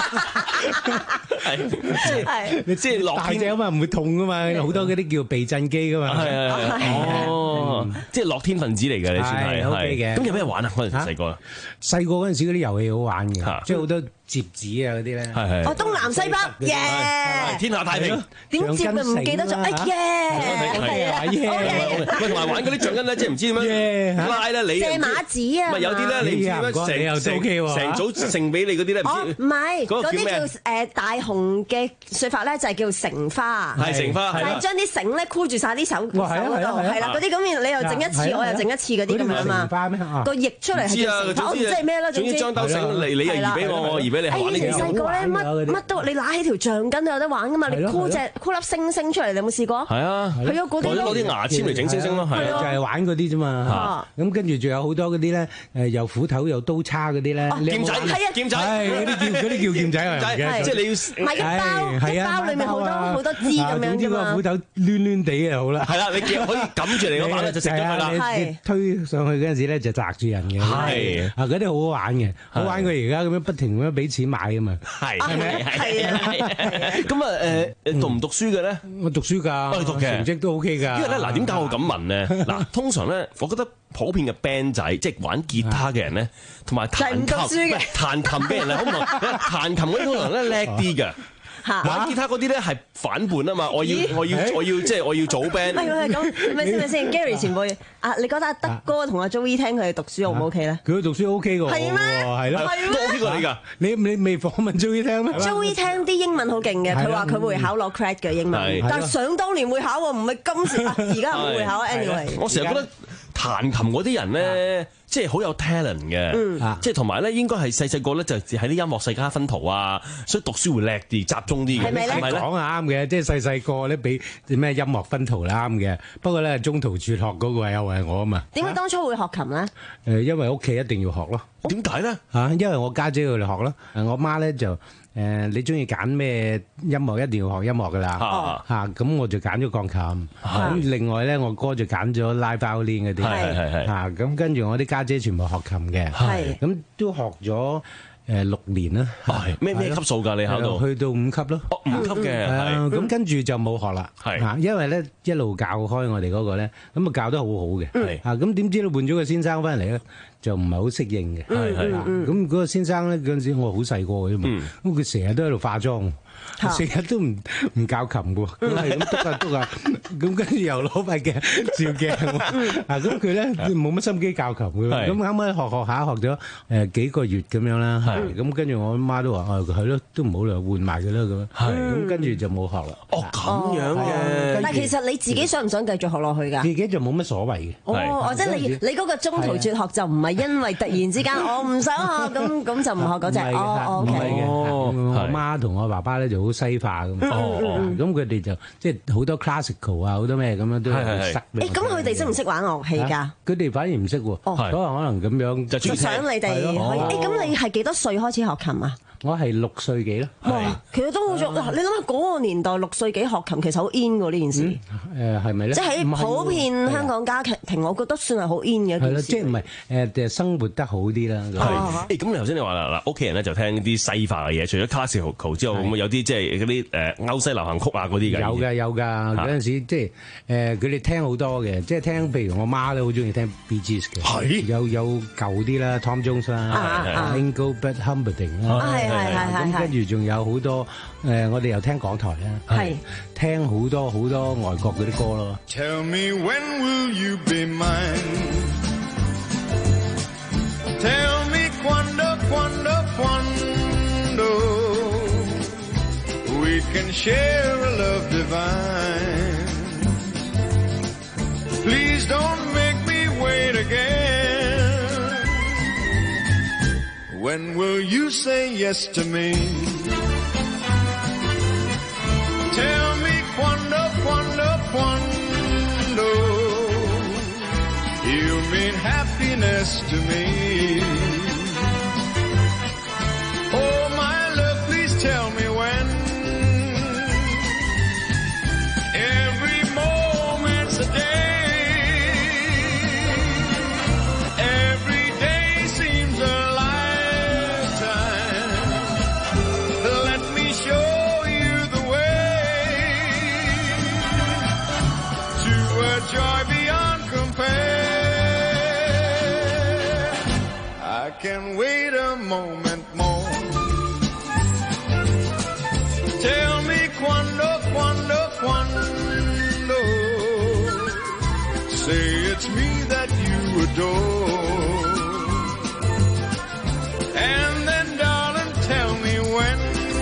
係即係你即係落大隻啊嘛，唔會痛噶嘛，好多嗰啲叫避震機噶嘛。 係係係哦，即係樂天分子嚟嘅，你算係 OK 嘅。咁有咩玩啊？嗰陣時細個， 細個嗰陣時嗰啲遊戲好玩嘅，即係好多摺紙啊嗰啲咧， 係係。 哦，東南西北，耶！ 天下太平。 點接啊？唔記得咗，哎耶！ 係啊，喂，同埋玩嗰啲橡筋咧，即係唔知點樣拉咧，你借馬子啊！ 唔係有啲咧，你唔知點樣成成成組剩俾你嗰啲咧，唔知唔係嗰啲叫誒大雄嘅説法咧，就係叫成花， 係成花， 係將啲繩咧箍住晒啲手手嗰度，係啦，嗰啲咁你又整一次，我又整一次嗰啲咁樣嘛。個翼出嚟係叫成花，我唔知係咩啦。 總之將兜繩嚟，你又移俾我，我移俾你。 哎，以前細個咧，乜乜都你揦起條橡筋都有得玩噶嘛，你箍隻箍粒星星出嚟，你有冇試過？ 係啊， 係啊，嗰啲攞啲牙籤嚟整星星咯，係就係玩嗰啲啫嘛。咁跟住仲有好多嗰啲咧，誒又斧頭又刀叉嗰啲咧， 劍仔係啊，劍仔嗰啲叫嗰啲叫劍仔啊， 即係你要買一包一包裡面好多好多支咁樣㗎嘛。 總之個斧頭攣攣地就好啦。 係啦，你可以撳住嚟嗰把咧就食咗佢啦。 你推上去嗰陣時咧就擲住人嘅。係啊，嗰啲好好玩嘅，好玩過而家咁樣不停咁樣俾錢買㗎嘛。 係係咪？係啊。咁啊誒讀唔讀書嘅咧？ 我讀書㗎， 我讀嘅成績都 OK 㗎。 因為咧嗱，點解我咁問咧？嗱，通常咧，我覺得普遍嘅 band 仔，即係玩吉他嘅人咧，同埋彈琴彈琴嘅人咧，好唔同。彈琴嗰啲通常咧叻啲嘅。玩吉他嗰啲咧係反叛啊嘛！我要我要我要即係我要組 band。 係係咁，咪先咪先 Gary 前輩啊！你覺得阿德哥同阿 Joey 聽佢哋讀書 O 唔 OK 咧？ 佢讀書 OK 㗎喎。係咩？係咯。 都 OK 過你㗎。 你你未訪問 Joey 聽咩 ？Joey 聽啲英文好勁嘅，佢話佢會考攞 credit 嘅英文，但係想當年會考喎，唔係今時啊，而家唔會考。Anyway， 我成日覺得彈琴嗰啲人咧，即係好有 talent 嘅，即係同埋咧應該係細細個咧就喺啲音樂世家分圖啊，所以讀書會叻啲、集中啲嘅。 係咪咧？ 講啊啱嘅，即係細細個咧俾咩音樂分圖啦啱嘅。不過咧中途輟學嗰個又係我啊嘛。 點解當初會學琴咧？ 誒，因為屋企一定要學咯。 點解咧？ 嚇，因為我家姐佢哋學咯。誒，我媽咧就誒，你中意揀咩音樂一定要學音樂噶啦。嚇，咁我就揀咗鋼琴。咁另外咧，我哥就揀咗拉 violin 嗰啲。 係係係。 嚇，咁跟住我啲家姐全部學琴嘅。係。咁都學咗誒六年啦。 係咩咩級數㗎？你考到？ 去到五級咯。 哦，五級嘅。係。 咁跟住就冇學啦。係。嚇，因為咧一路教開我哋嗰個咧，咁啊教得好好嘅。係。嚇，咁點知咧換咗個先生翻嚟咧？就唔係好適應嘅，係係咁嗰個先生咧嗰陣時我好細個嘅啫嘛，咁佢成日都喺度化妝，成日都唔唔教琴嘅喎，咁係咁篤啊篤啊，咁跟住又攞塊鏡照鏡，啊咁佢咧冇乜心機教琴嘅，咁啱啱學學下學咗誒幾個月咁樣啦，係咁跟住我媽都話啊係咯，都唔好啦，換埋佢啦咁，係咁跟住就冇學啦。 哦咁樣嘅， 但係其實你自己想唔想繼續學落去㗎？ 自己就冇乜所謂嘅。 哦，即係你你嗰個中途輟學就唔係因為突然之間我唔想學，咁咁就唔學嗰隻。哦，唔係嘅。我媽同我爸爸咧就好西化咁。哦，咁佢哋就即係好多 classical 啊，好多咩咁樣都係塞。誒，咁佢哋識唔識玩樂器㗎？佢哋反而唔識喎。哦，可能可能咁樣就想你哋可以。誒，咁你係幾多歲開始學琴啊？ 我係六歲幾咯。 哇，其實都好早。你諗下嗰個年代六歲幾學琴，其實好 in 喎呢件事。 誒係咪咧？ 即係喺普遍香港家庭，我覺得算係好 in 嘅一件事。係咯，即係唔係誒誒生活得好啲啦。 係。誒咁你頭先你話啦嗱，屋企人咧就聽啲西化嘅嘢，除咗 classical 之外，會唔會有啲即係嗰啲誒歐西流行曲啊嗰啲嘅？ 有㗎有㗎，嗰陣時即係誒佢哋聽好多嘅，即係聽譬如我媽咧好中意聽 Bee Gees 嘅。係。有有舊啲啦 ，Tom Jones 啦 ，Engelbert Humperdinck 啦。係係係係。咁跟住仲有好多誒，我哋又聽港台啦，係聽好多好多外國嗰啲歌咯。 Tell me when will you be mine? Tell me quando, quando, quando we can share a love divine. Please don't make me wait again. When will you say yes to me? Tell me quando, quando, quando you mean happiness to me. Oh, my love, please tell me when. Every moment's a day. Every day seems a lifetime. Let me show you the way to a joy beyond compare. I can wait a moment more. door. And then, darling, tell me when.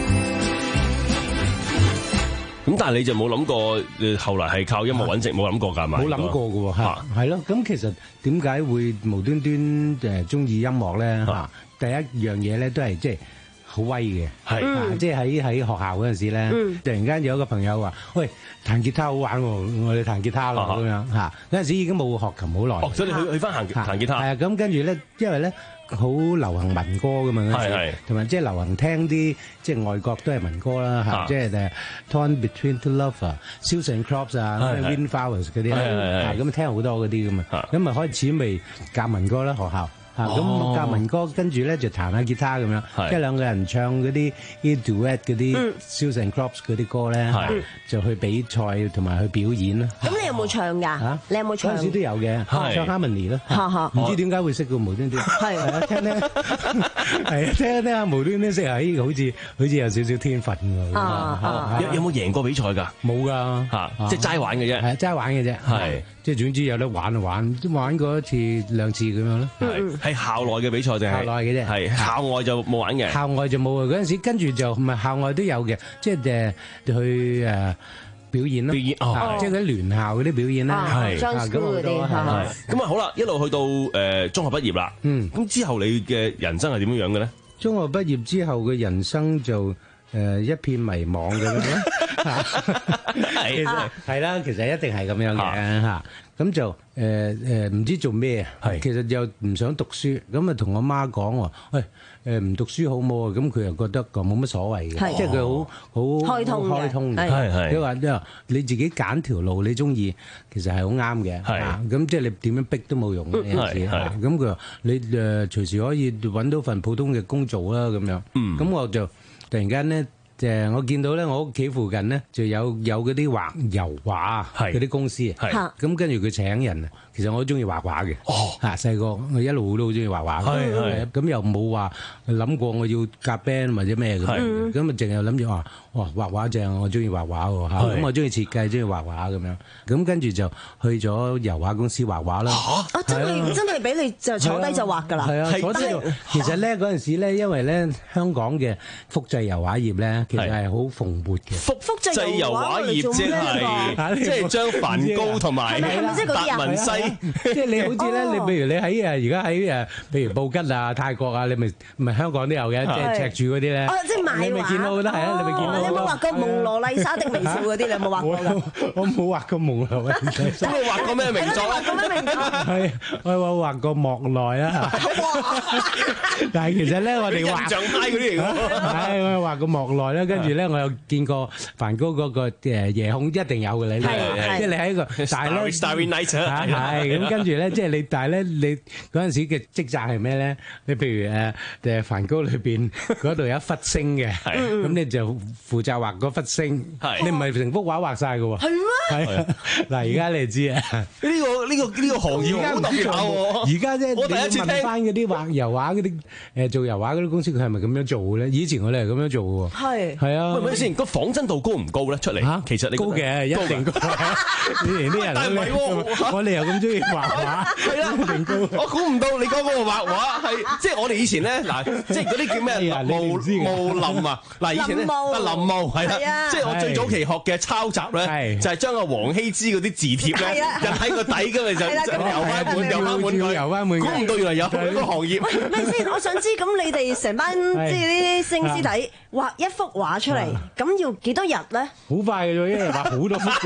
咁但係你就冇諗過，誒後來係靠音樂揾食，冇諗過㗎嘛？ 冇諗過嘅喎，係係咯。咁其實點解會無端端誒中意音樂咧？嚇，第一樣嘢咧都係即係好威嘅，係即係喺喺學校嗰陣時咧，突然間有一個朋友話：喂，彈吉他好玩喎，我哋彈吉他咯咁樣嚇。嗰陣時已經冇學琴好耐， 哦，所以你去去翻彈彈吉他。 係啊，咁跟住咧，因為咧。好流行民歌㗎嘛嗰陣時，同埋即係流行聽啲即係外國都係民歌啦嚇，即係誒 Torn Between Two Lovers、Seals and Crofts 啊、Windflowers 嗰啲咧，咁聽好多嗰啲㗎嘛，咁咪開始咪夾民歌啦學校。嚇咁夾民歌，跟住咧就彈下吉他咁樣，即係兩個人唱嗰啲啲 duet 嗰啲 Seals and Crofts 嗰啲歌咧，就去比賽同埋去表演啦。 咁你有冇唱㗎？嚇，你有冇唱？ 嗰陣時都有嘅，唱 harmony 咯。唔知點解會識個無端端。係啊，聽聽係啊，聽聽下無端端識啊，咦，好似好似有少少天分㗎。 有有冇贏過比賽㗎？ 冇㗎， 嚇，即係齋玩嘅啫。 係齋玩嘅啫。係。即係總之有得玩就玩，都玩過一次兩次咁樣咯。 係係校內嘅比賽定係校內嘅啫？ 係校外就冇玩嘅。 校外就冇啊！嗰陣時跟住就唔係校外都有嘅，即係誒去誒表演咯。表演哦，即係嗰啲聯校嗰啲表演啦。係咁好多係。 咁啊好啦，一路去到誒中學畢業啦。嗯。咁之後你嘅人生係點樣樣嘅咧？ 中學畢業之後嘅人生就誒一片迷茫咁樣咯。其實係啦，其實一定係咁樣嘅嚇。咁就誒誒唔知做咩啊？其實又唔想讀書，咁啊同我媽講話，喂誒唔讀書好冇啊？咁佢又覺得個冇乜所謂嘅，即係佢好好開通開通嘅。係係。佢話咧，你自己揀條路你中意，其實係好啱嘅。係。咁即係你點樣逼都冇用嘅有陣時。係。咁佢話你誒隨時可以揾到份普通嘅工做啦咁樣。嗯。咁我就突然間咧。誒，我見到咧，我屋企附近咧就有有嗰啲畫油畫嗰啲公司，咁跟住佢請人啊。其實我都中意畫畫嘅，嚇細個我一路都好中意畫畫嘅，咁又冇話諗過我要夾 band 或者咩咁，咁啊淨係諗住話，哇畫畫正，我中意畫畫喎嚇，咁我中意設計，中意畫畫咁樣，咁跟住就去咗油畫公司畫畫啦。 嚇！啊真係真係俾你就坐低就畫㗎啦。係啊，坐低就其實咧嗰陣時咧，因為咧香港嘅複製油畫業咧，其實係好蓬勃嘅。 複複製油畫業即係即係將梵高同埋達文西。 即係你好似咧，你譬如你喺誒而家喺誒，譬如布吉啊、泰國啊，你咪唔係香港都有嘅，即係赤柱嗰啲咧。 哦，即係賣畫。你咪見到都係啊，你咪見到。你有冇畫過蒙羅麗莎的微笑嗰啲？你有冇畫過㗎？ 我冇畫過蒙羅麗莎。 咁你畫過咩名作啊？ 畫過咩名作？ 係我我畫過莫奈啦。但係其實咧，我哋畫印象派嗰啲嚟㗎。 係我畫過莫奈啦，跟住咧我又見過梵高嗰個誒夜空，一定有嘅你。係即係你喺個但係咧 Starry Night 啊。 係咁跟住咧，即係你，但係咧，你嗰陣時嘅職責係咩咧？你譬如誒誒梵高裏邊嗰度有一忽星嘅，咁你就負責畫嗰忽星。你唔係成幅畫畫曬嘅喎。係咩？係嗱，而家你知啊？ 呢個呢個呢個行業好特別喎。 而家啫， 我第一次聽翻嗰啲畫油畫嗰啲誒做油畫嗰啲公司，佢係咪咁樣做嘅咧？以前我哋係咁樣做嘅喎。係係啊。 喂，咪先，個仿真度高唔高咧？出嚟嚇，其實你高嘅，一定高。以前啲人但係唔係喎， 我哋又咁中意畫畫， 係啦，我估唔到你講嗰個畫畫係，即係我哋以前咧嗱，即係嗰啲叫咩霧霧林啊，嗱以前咧啊林霧係啦，即係我最早期學嘅抄襲咧，就係將阿王羲之嗰啲字帖咧印喺個底，咁咪就就油翻滿，油翻滿佢， 油翻滿。 估唔到原來有呢個行業。 喂，咪先，我想知咁你哋成班即係呢啲星師弟畫一幅畫出嚟，咁要幾多日咧？ 好快嘅啫，一日畫好多幅嘅。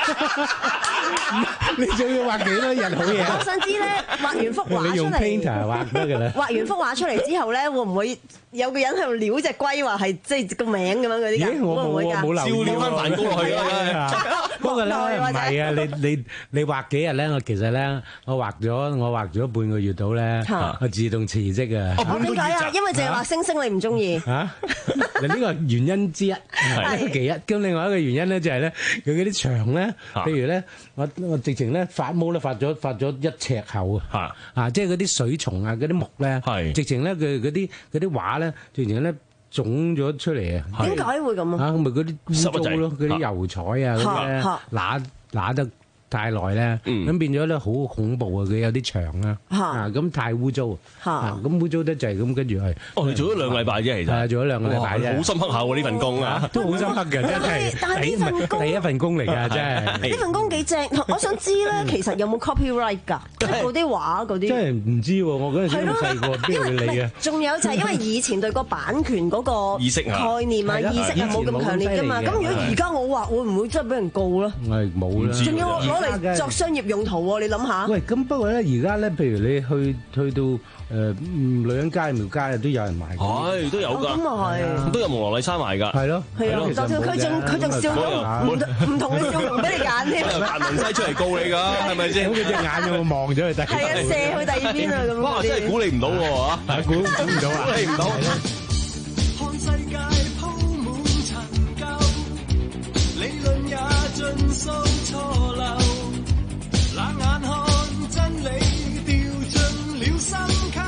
你仲要畫幾多日好嘢？ 我想知咧，畫完幅畫出嚟， 你用 painter 畫得㗎啦。 畫完幅畫出嚟之後咧，會唔會有個人喺度撩隻龜話係即係個名咁樣嗰啲㗎？ 咦，我冇我冇留意。 照撩翻梵高落去啦。 不過咧唔係啊，你你你畫幾日咧？我其實咧，我畫咗我畫咗半個月到咧，我自動辭職啊。 點解啊？因為淨係畫星星你唔中意。嚇！ 嗱呢個原因之一，係其一。咁另外一個原因咧就係咧，佢嗰啲牆咧，譬如咧，我我直情咧發毛咧發咗發咗一尺厚啊！啊，即係嗰啲水松啊，嗰啲木咧，直情咧佢嗰啲嗰啲畫咧，直情咧腫咗出嚟啊！ 點解會咁啊？ 嚇，咪嗰啲污糟咯，嗰啲油彩啊嗰啲咧，揦揦得太耐咧，咁變咗咧好恐怖啊！佢有啲長啊，啊咁太污糟啊，咁污糟得滯，咁跟住係。 哦，你做咗兩個禮拜啫，其實。係做咗兩個禮拜啫。 好深刻下喎呢份工啊， 都好深刻嘅，真係。 但係呢份工第一份工嚟㗎，真係。 呢份工幾正，我想知咧，其實有冇 copyright 㗎？即係嗰啲畫嗰啲。 真係唔知喎，我嗰陣時咁細個，邊度會理啊？ 仲有就係因為以前對個版權嗰個意識概念啊、意識係冇咁強烈㗎嘛。咁如果而家我畫，會唔會真係俾人告咧？ 係冇啦。 仲要攞嚟作商業用途喎？你諗下。 喂，咁不過咧，而家咧，譬如你去去到誒女人街、廟街都有人賣。 係都有㗎。 咁啊係。 都有蒙羅麗莎賣㗎。 係咯。 係啊。就算佢仲佢仲笑容唔同嘅笑容俾你揀添。 大文西出嚟告你㗎，係咪先？ 咁佢隻眼有冇望咗去第？ 係啊，射去第二邊啊咁。 哇！真係估你唔到喎嚇， 估估唔到啊， 估你唔到。 看世界鋪滿陳舊，理論也盡數錯漏，冷眼看真理掉進了心溝，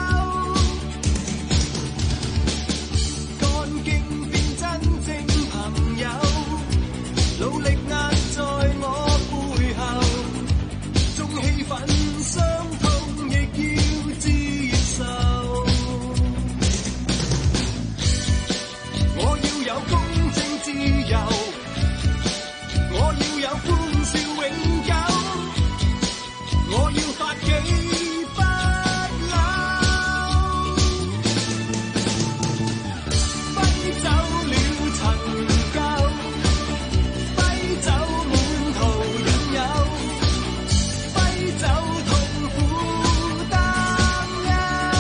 幹勁變真正朋友，努力壓在我背後，縱氣氛傷痛亦要接受。我要有公正自由，我要有歡笑永久，我要發記不朽，揮走了陳舊，揮走滿途引誘，揮走痛苦擔憂。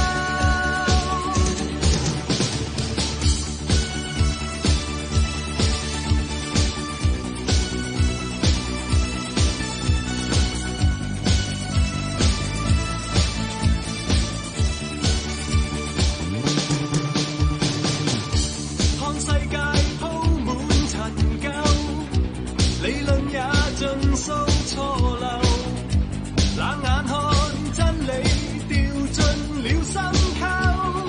看世界鋪滿陳舊，理論也盡數錯漏，冷眼看真理掉進了心溝，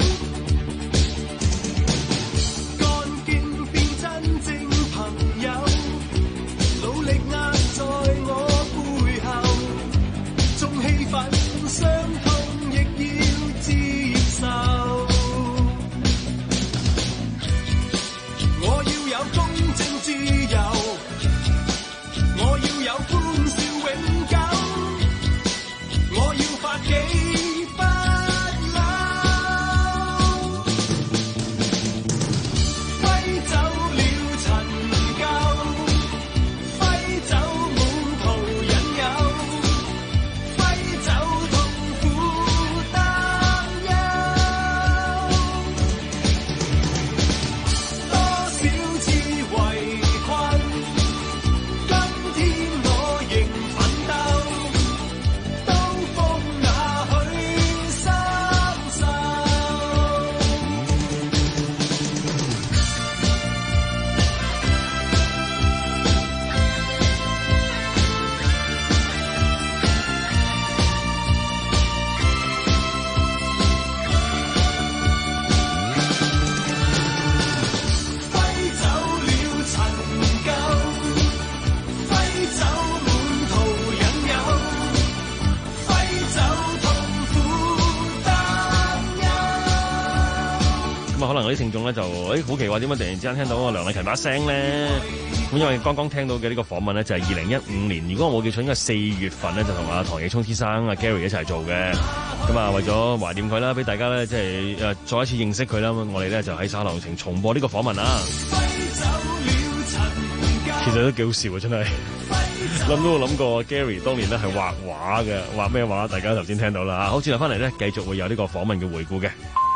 幹勁變真正朋友，努力壓在我背後，縱氣氛傷痛亦要接受。我要有公正自由，我要有歡笑永久，我要發記不朽，揮走了陳舊，揮走滿途引誘，揮走痛苦擔憂。多少次圍困，今天我仍奮鬥，刀鋒哪許生鏽。揮走了陳舊，揮走滿途引誘，揮走痛苦擔憂。 咁啊，可能有啲聽眾咧就誒好奇怪，點解突然之間聽到阿梁麗勤把聲咧？咁因為剛剛聽到嘅呢個訪問咧，就係二零一五年，如果我冇記錯，應該係四月份咧，就同阿唐奕聰先生、阿 Gary 一齊做嘅。咁啊，為咗懷念佢啦，俾大家咧即係誒再一次認識佢啦，我哋咧就喺沙流情重播呢個訪問啊。其實都幾好笑啊，真係諗都冇諗過 Gary 當年咧係畫畫嘅，畫咩畫？大家頭先聽到啦，好，轉頭翻嚟咧，繼續會有呢個訪問嘅回顧嘅。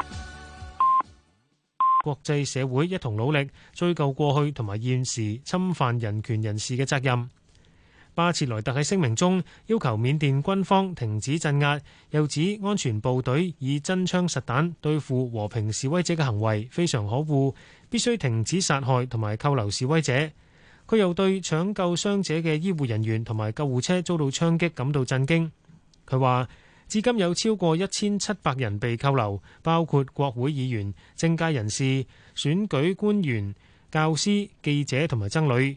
國際社會一同努力追究過去同埋現時侵犯人權人士嘅責任。巴切萊特喺聲明中要求緬甸軍方停止鎮壓，又指安全部隊以真槍實彈對付和平示威者嘅行為非常可惡，必須停止殺害同埋扣留示威者。佢又對搶救傷者嘅醫護人員同埋救護車遭到槍擊感到震驚。佢話至今有超過一千七百人被扣留，包括國會議員、政界人士、選舉官員、教師、記者同埋僧侶。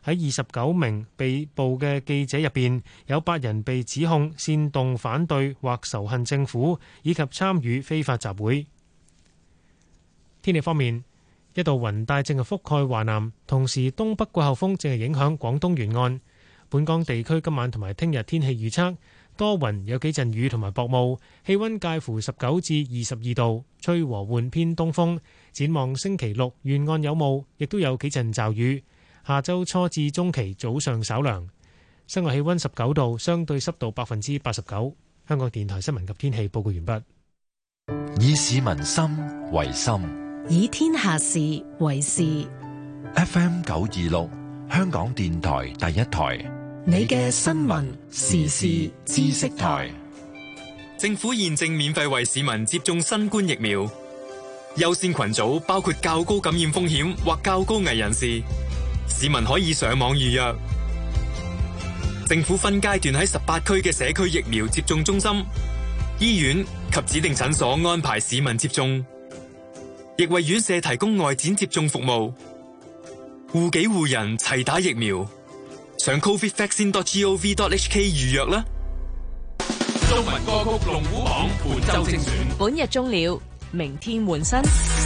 喺二十九名被捕嘅記者入邊，有八人被指控煽動反對或仇恨政府，以及參與非法集會。天氣方面，一道雲帶正係覆蓋華南，同時東北季候風正係影響廣東沿岸。本港地區今晚同埋聽日天氣預測多雲，有幾陣雨同埋薄霧，氣溫介乎十九至二十二度，吹和緩偏東風。展望星期六沿岸有霧，亦都有幾陣驟雨。下周初至中期早上稍涼。室外氣溫十九度，相對濕度百分之八十九。香港電台新聞及天氣報告完畢。 以市民心為心， 以天下事為事。 F M 九二六，香港電台第一台。 你嘅新聞時事知識台。 政府現正免費為市民接種新冠疫苗，優先群組包括較高感染風險或較高危人士，市民可以上網預約。政府分階段喺十八區嘅社區疫苗接種中心、醫院及指定診所安排市民接種，亦為院舍提供外展接種服務。護己護人齊打疫苗，上 covid vaccine dot gov dot h k 預約啦。 中文歌曲龍虎榜本周精選， 本日終了，明天換新。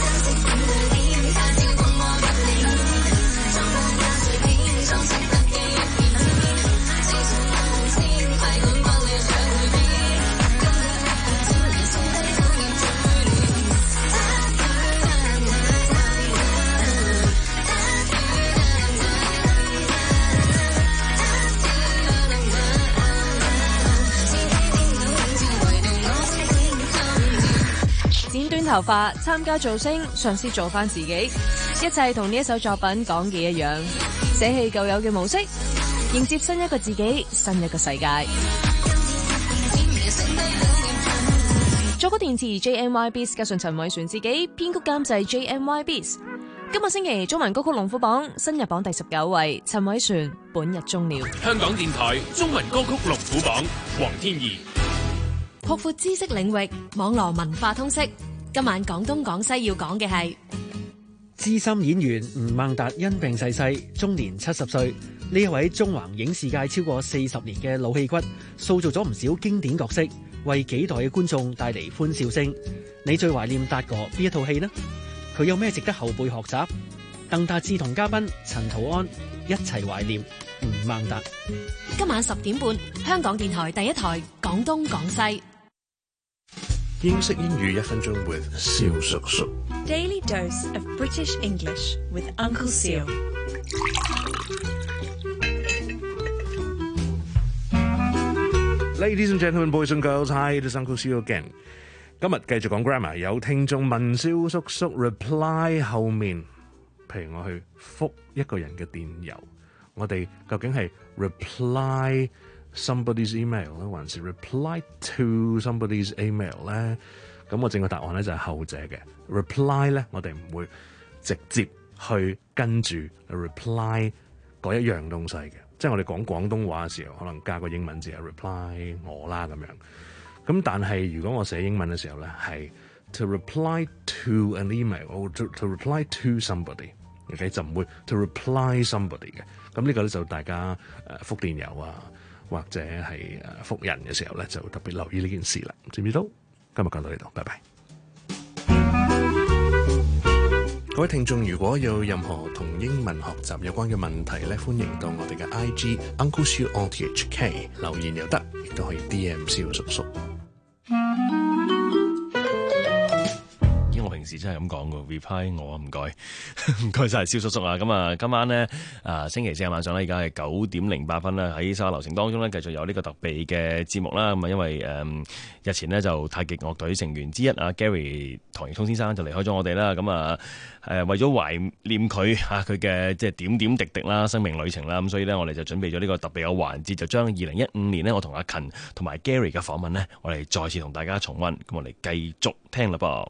剪短頭髮，參加造星，嘗試做翻自己，一切同呢一首作品講嘅一樣，捨棄舊有嘅模式，迎接新一個自己，新一個世界。作曲填詞 J M Y Beats， 加上陳偉璇自己，編曲監製 J M Y Beats。今個星期中文歌曲龍虎榜新入榜第十九位，陳偉璇本日終了。 香港電台中文歌曲龍虎榜，黃天怡。 擴闊知識領域，網絡文化通識。今晚廣東廣西要講嘅係資深演員吳孟達因病逝世，終年七十歲。呢一位中環影視界超過四十年嘅老戲骨，塑造咗唔少經典角色，為幾代嘅觀眾帶嚟歡笑聲。你最懷念達哥邊一套戲呢？佢有咩值得後輩學習？鄧達智同嘉賓陳陶安一齊懷念吳孟達。 今晚十點半，香港電台第一台廣東廣西。 英式英語一分鐘 with 蕭叔叔。 Daily dose of British English with Uncle Seal。 Ladies and gentlemen, boys and girls, hi, this is Uncle Seal again。今日繼續講 grammar， 有聽眾問蕭叔叔 reply 後面，譬如我去覆一個人嘅電郵，我哋究竟係 reply somebody's email 咧，還是 reply to somebody's email 咧？咁我正確答案咧就係後者嘅 reply 咧，我哋唔會直接去跟住 reply 嗰一樣東西嘅，即係我哋講廣東話嘅時候，可能加個英文字係 reply 我啦咁樣。咁但係如果我寫英文嘅時候咧，係 to reply to an email or to to reply to somebody，OK、okay? 就唔會 to reply somebody 嘅。咁呢個咧就大家誒覆電郵啊，或者係誒覆人嘅時候咧，就特別留意呢件事啦。知唔知道？今日講到呢度，拜拜。各位聽眾，如果有任何同英文學習有關嘅問題咧，歡迎到我哋嘅 I G Uncle Siu on T H K 留言又得，亦都可以 D M 蕭叔叔。 我平時真係咁講嘅 reply 我唔該唔該晒蕭叔叔啊！咁啊，今晚呢，啊星期四晚上呢，而家係九點零八分啦，喺沙流程當中呢，繼續有呢個特備嘅節目啦。咁啊，因為誒、嗯、日前呢，就太極樂隊成員之一啊 Gary 唐奕聰先生就離開咗我哋啦。咁啊誒為咗懷念佢嚇佢嘅即係點點滴滴啦，生命旅程啦，咁所以呢，我哋就準備咗呢個特別嘅環節，就將二零一五年呢，我同阿勤同埋 Gary 嘅訪問呢，我哋再次同大家重溫。咁我哋繼續聽啦噃。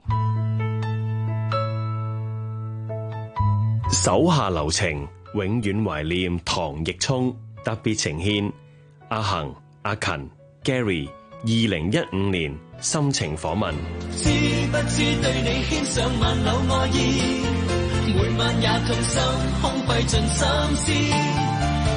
手下留情，永遠懷念唐奕聰，特別呈獻阿恒、阿勤、Gary 二零一五年心情訪問。 知不知對你獻上萬縷愛意，每晚也痛心，空費盡心思。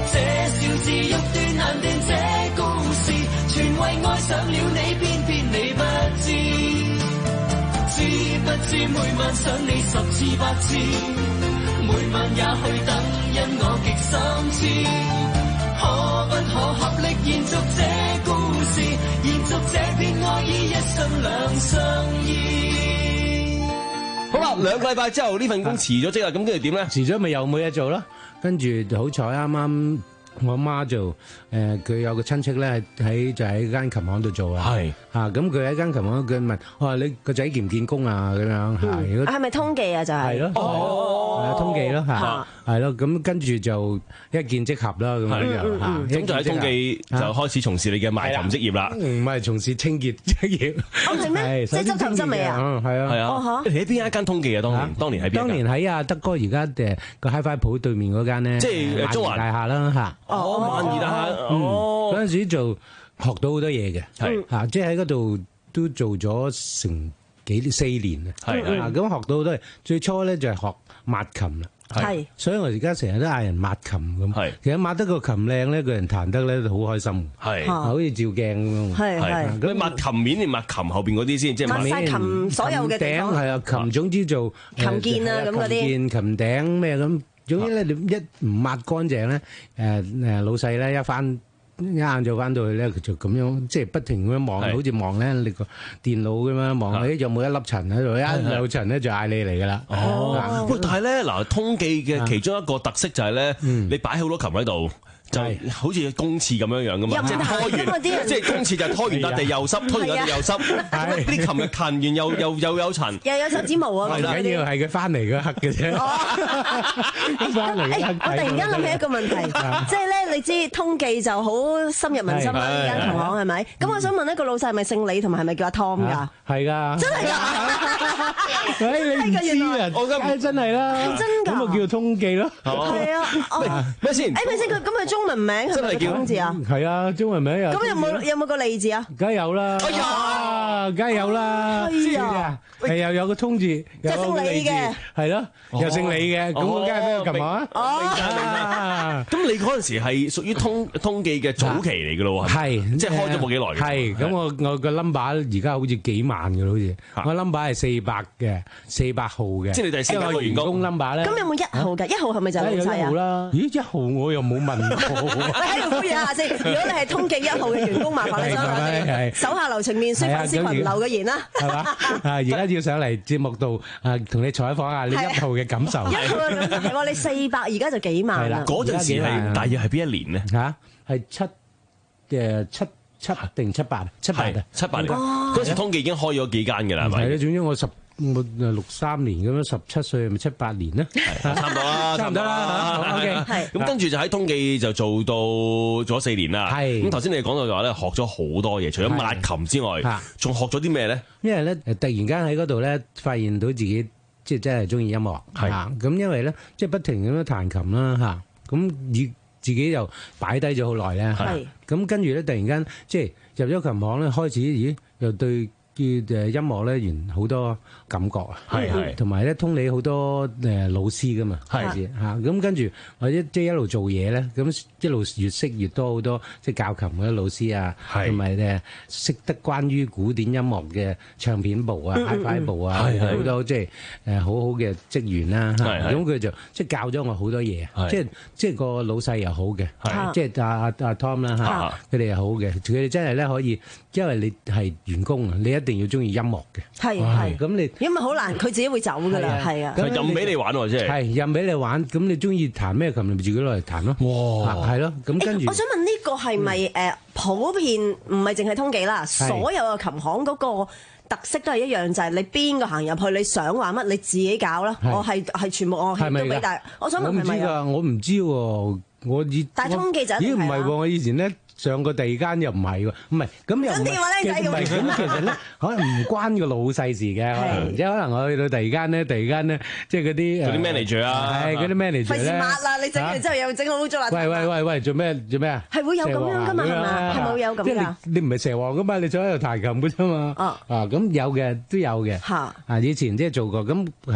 這小子欲斷難斷這故事，全為愛上了你，偏偏你不知，知不知每晚想你十次百次，每晚也去等，因我極心知，可不可合力延續這故事，延續這片愛意，一生兩相依。 好啦，兩個禮拜之後呢份工辭咗職啦，咁跟住點咧？ 辭咗咪又冇嘢做咯，跟住好彩啱啱我阿媽就誒佢有個親戚咧喺就喺間琴行度做啊，係嚇咁佢喺間琴行佢問我話你個仔見唔見工啊咁樣嚇，如果係咪通記啊就係？係咯，哦，通記咯嚇，係咯，咁跟住就一見即合啦咁樣樣嚇， 咁就喺通記就開始從事你嘅賣琴職業啦， 唔係從事清潔職業， 哦係咩？即係執頭執尾啊？ 係啊， 係啊，你喺邊一間通記啊？當年當年喺邊？ 當年喺阿德哥而家誒個 Hi-Fi 鋪對面嗰間咧， 即係中環大廈啦嚇。 哦，萬怡大廈， 哦，嗰陣時就學到好多嘢嘅，係嚇，即係喺嗰度都做咗成幾四年啊，係啊，咁學到好多嘢。最初咧就係學抹琴啦，係，所以我而家成日都嗌人抹琴咁，係，其實抹得個琴靚咧，個人彈得咧好開心，係，好似照鏡咁，係係。 咁抹琴面定抹琴後邊嗰啲先，即係抹晒琴所有嘅地方， 係啊，琴總之做琴鍵啊咁嗰啲， 琴鍵、琴頂咩咁。總之咧，你一唔抹乾淨咧，誒誒老細咧一翻一晏晝翻到去咧，佢就咁樣即係不停咁樣望，好似望咧你個電腦咁樣望，誒有冇一粒塵喺度？一有塵咧就嗌你嚟噶啦。 哦，喂，但係咧嗱，通記嘅其中一個特色就係咧，你擺好多琴喺度。就好似公廁咁樣樣噶嘛，即係拖完，即係公廁就拖完笪地又濕，拖完笪地又濕，啲琴日彈完又又又有塵， 又有手指毛啊！ 唔緊要，係佢翻嚟嗰刻嘅啫。翻嚟嗰刻。 我突然間諗起一個問題，即係咧，你知通記就好深入民心啦，呢間琴行係咪？咁我想問一個老細係咪姓李，同埋係咪叫阿 Tom 㗎？ 係㗎。 真係㗎！ 誒，你唔知啊？我梗真係啦。 係真㗎。 咁咪叫通記咯。 係啊。 咩先？ 誒咪先，佢咁佢中文名係咪叫通字啊？ 係啊，中文名又。 咁有冇有冇個利字啊？ 梗係有啦。哎呀，梗係有啦。 係啊。 係又有個通字， 就姓李嘅。 係咯，又姓李嘅，咁我梗係俾佢撳下。 哦。咁你嗰陣時係屬於通通記嘅早期嚟嘅咯喎。係，即係開咗冇幾耐嘅。 係，咁我我個 number 而家好似幾萬嘅好似。我 number 係四百嘅，四百號嘅。 即係你第四個員工 number 咧。 咁有冇一號嘅？一號係咪就係老細啊？ 一號啦。咦，一號我又冇問過。 喺度呼籲下先，如果你係通記一號嘅員工，麻煩你上嚟手下留情面，書粉絲群留個言啦。係嘛？ 啊，而家要上嚟節目度啊，同你採訪下你一號嘅感受。 一號係喎，你四百，而家就幾萬啦。 嗰陣時係大約係邊一年咧？ 嚇，係七誒七七定七八？七八啊， 七八年。嗰陣時通記已經開咗幾間㗎啦，係咪？ 係啊，總之我十。我六三年咁樣，十七歲咪七八年咧， 差唔多啦， 差唔多啦。OK，係咁跟住就喺通記就做到咗四年啦。係咁頭先你講到就話咧，學咗好多嘢，除咗抹琴之外，仲學咗啲咩咧？ 因為咧，突然間喺嗰度咧，發現到自己即係真係中意音樂，係咁，因為咧即係不停咁樣彈琴啦，嚇咁以自己又擺低咗好耐咧，係咁跟住咧，突然間即係入咗琴行咧，開始咦又對。叫誒音樂咧，原好多感覺啊，係係，同埋咧通理好多誒老師噶嘛，係嚇咁跟住或者即係一路做嘢咧，咁一路越識越多好多即係教琴嗰啲老師啊，同埋誒識得關於古典音樂嘅唱片部啊、Hi-Fi 部啊，好多即係誒好好嘅職員啦，咁佢就即係教咗我好多嘢，即係即係個老細又好嘅，即係阿阿阿 Tom 啦嚇，佢哋又好嘅，佢哋真係咧可以，因為你係員工啊，你一一定要中意音樂嘅，係係咁你，因為好難，佢自己會走噶啦，係啊， 任俾你玩喎，即係， 係任俾你玩，咁你中意彈咩琴，你咪自己攞嚟彈咯，哇，係咯，咁跟住， 我想問呢個係咪誒普遍唔係淨係通記啦，所有嘅琴行嗰個特色都係一樣，就係你邊個行入去，你想玩乜你自己搞啦，我係係全部我係都俾，但係我想問係咪啊？ 我唔知喎，我以但係通記就咦唔係喎，我以前咧。上個第二間又唔係喎，唔係咁又唔係，唔係咁其實咧，可能唔關個老細事嘅，即係可能我去到第二間咧，第二間咧，即係嗰啲嗰啲 manager 啊， 係嗰啲 manager 咧， 費事抹啦，你整完之後又整好污糟啦。 喂喂喂喂，做咩做咩啊？ 係會有咁樣噶嘛？係咪？係冇有咁㗎？ 你唔係蛇王噶嘛？你坐喺度彈琴嘅啫嘛。啊啊咁有嘅都有嘅。嚇啊！以前即係做過，咁係咯。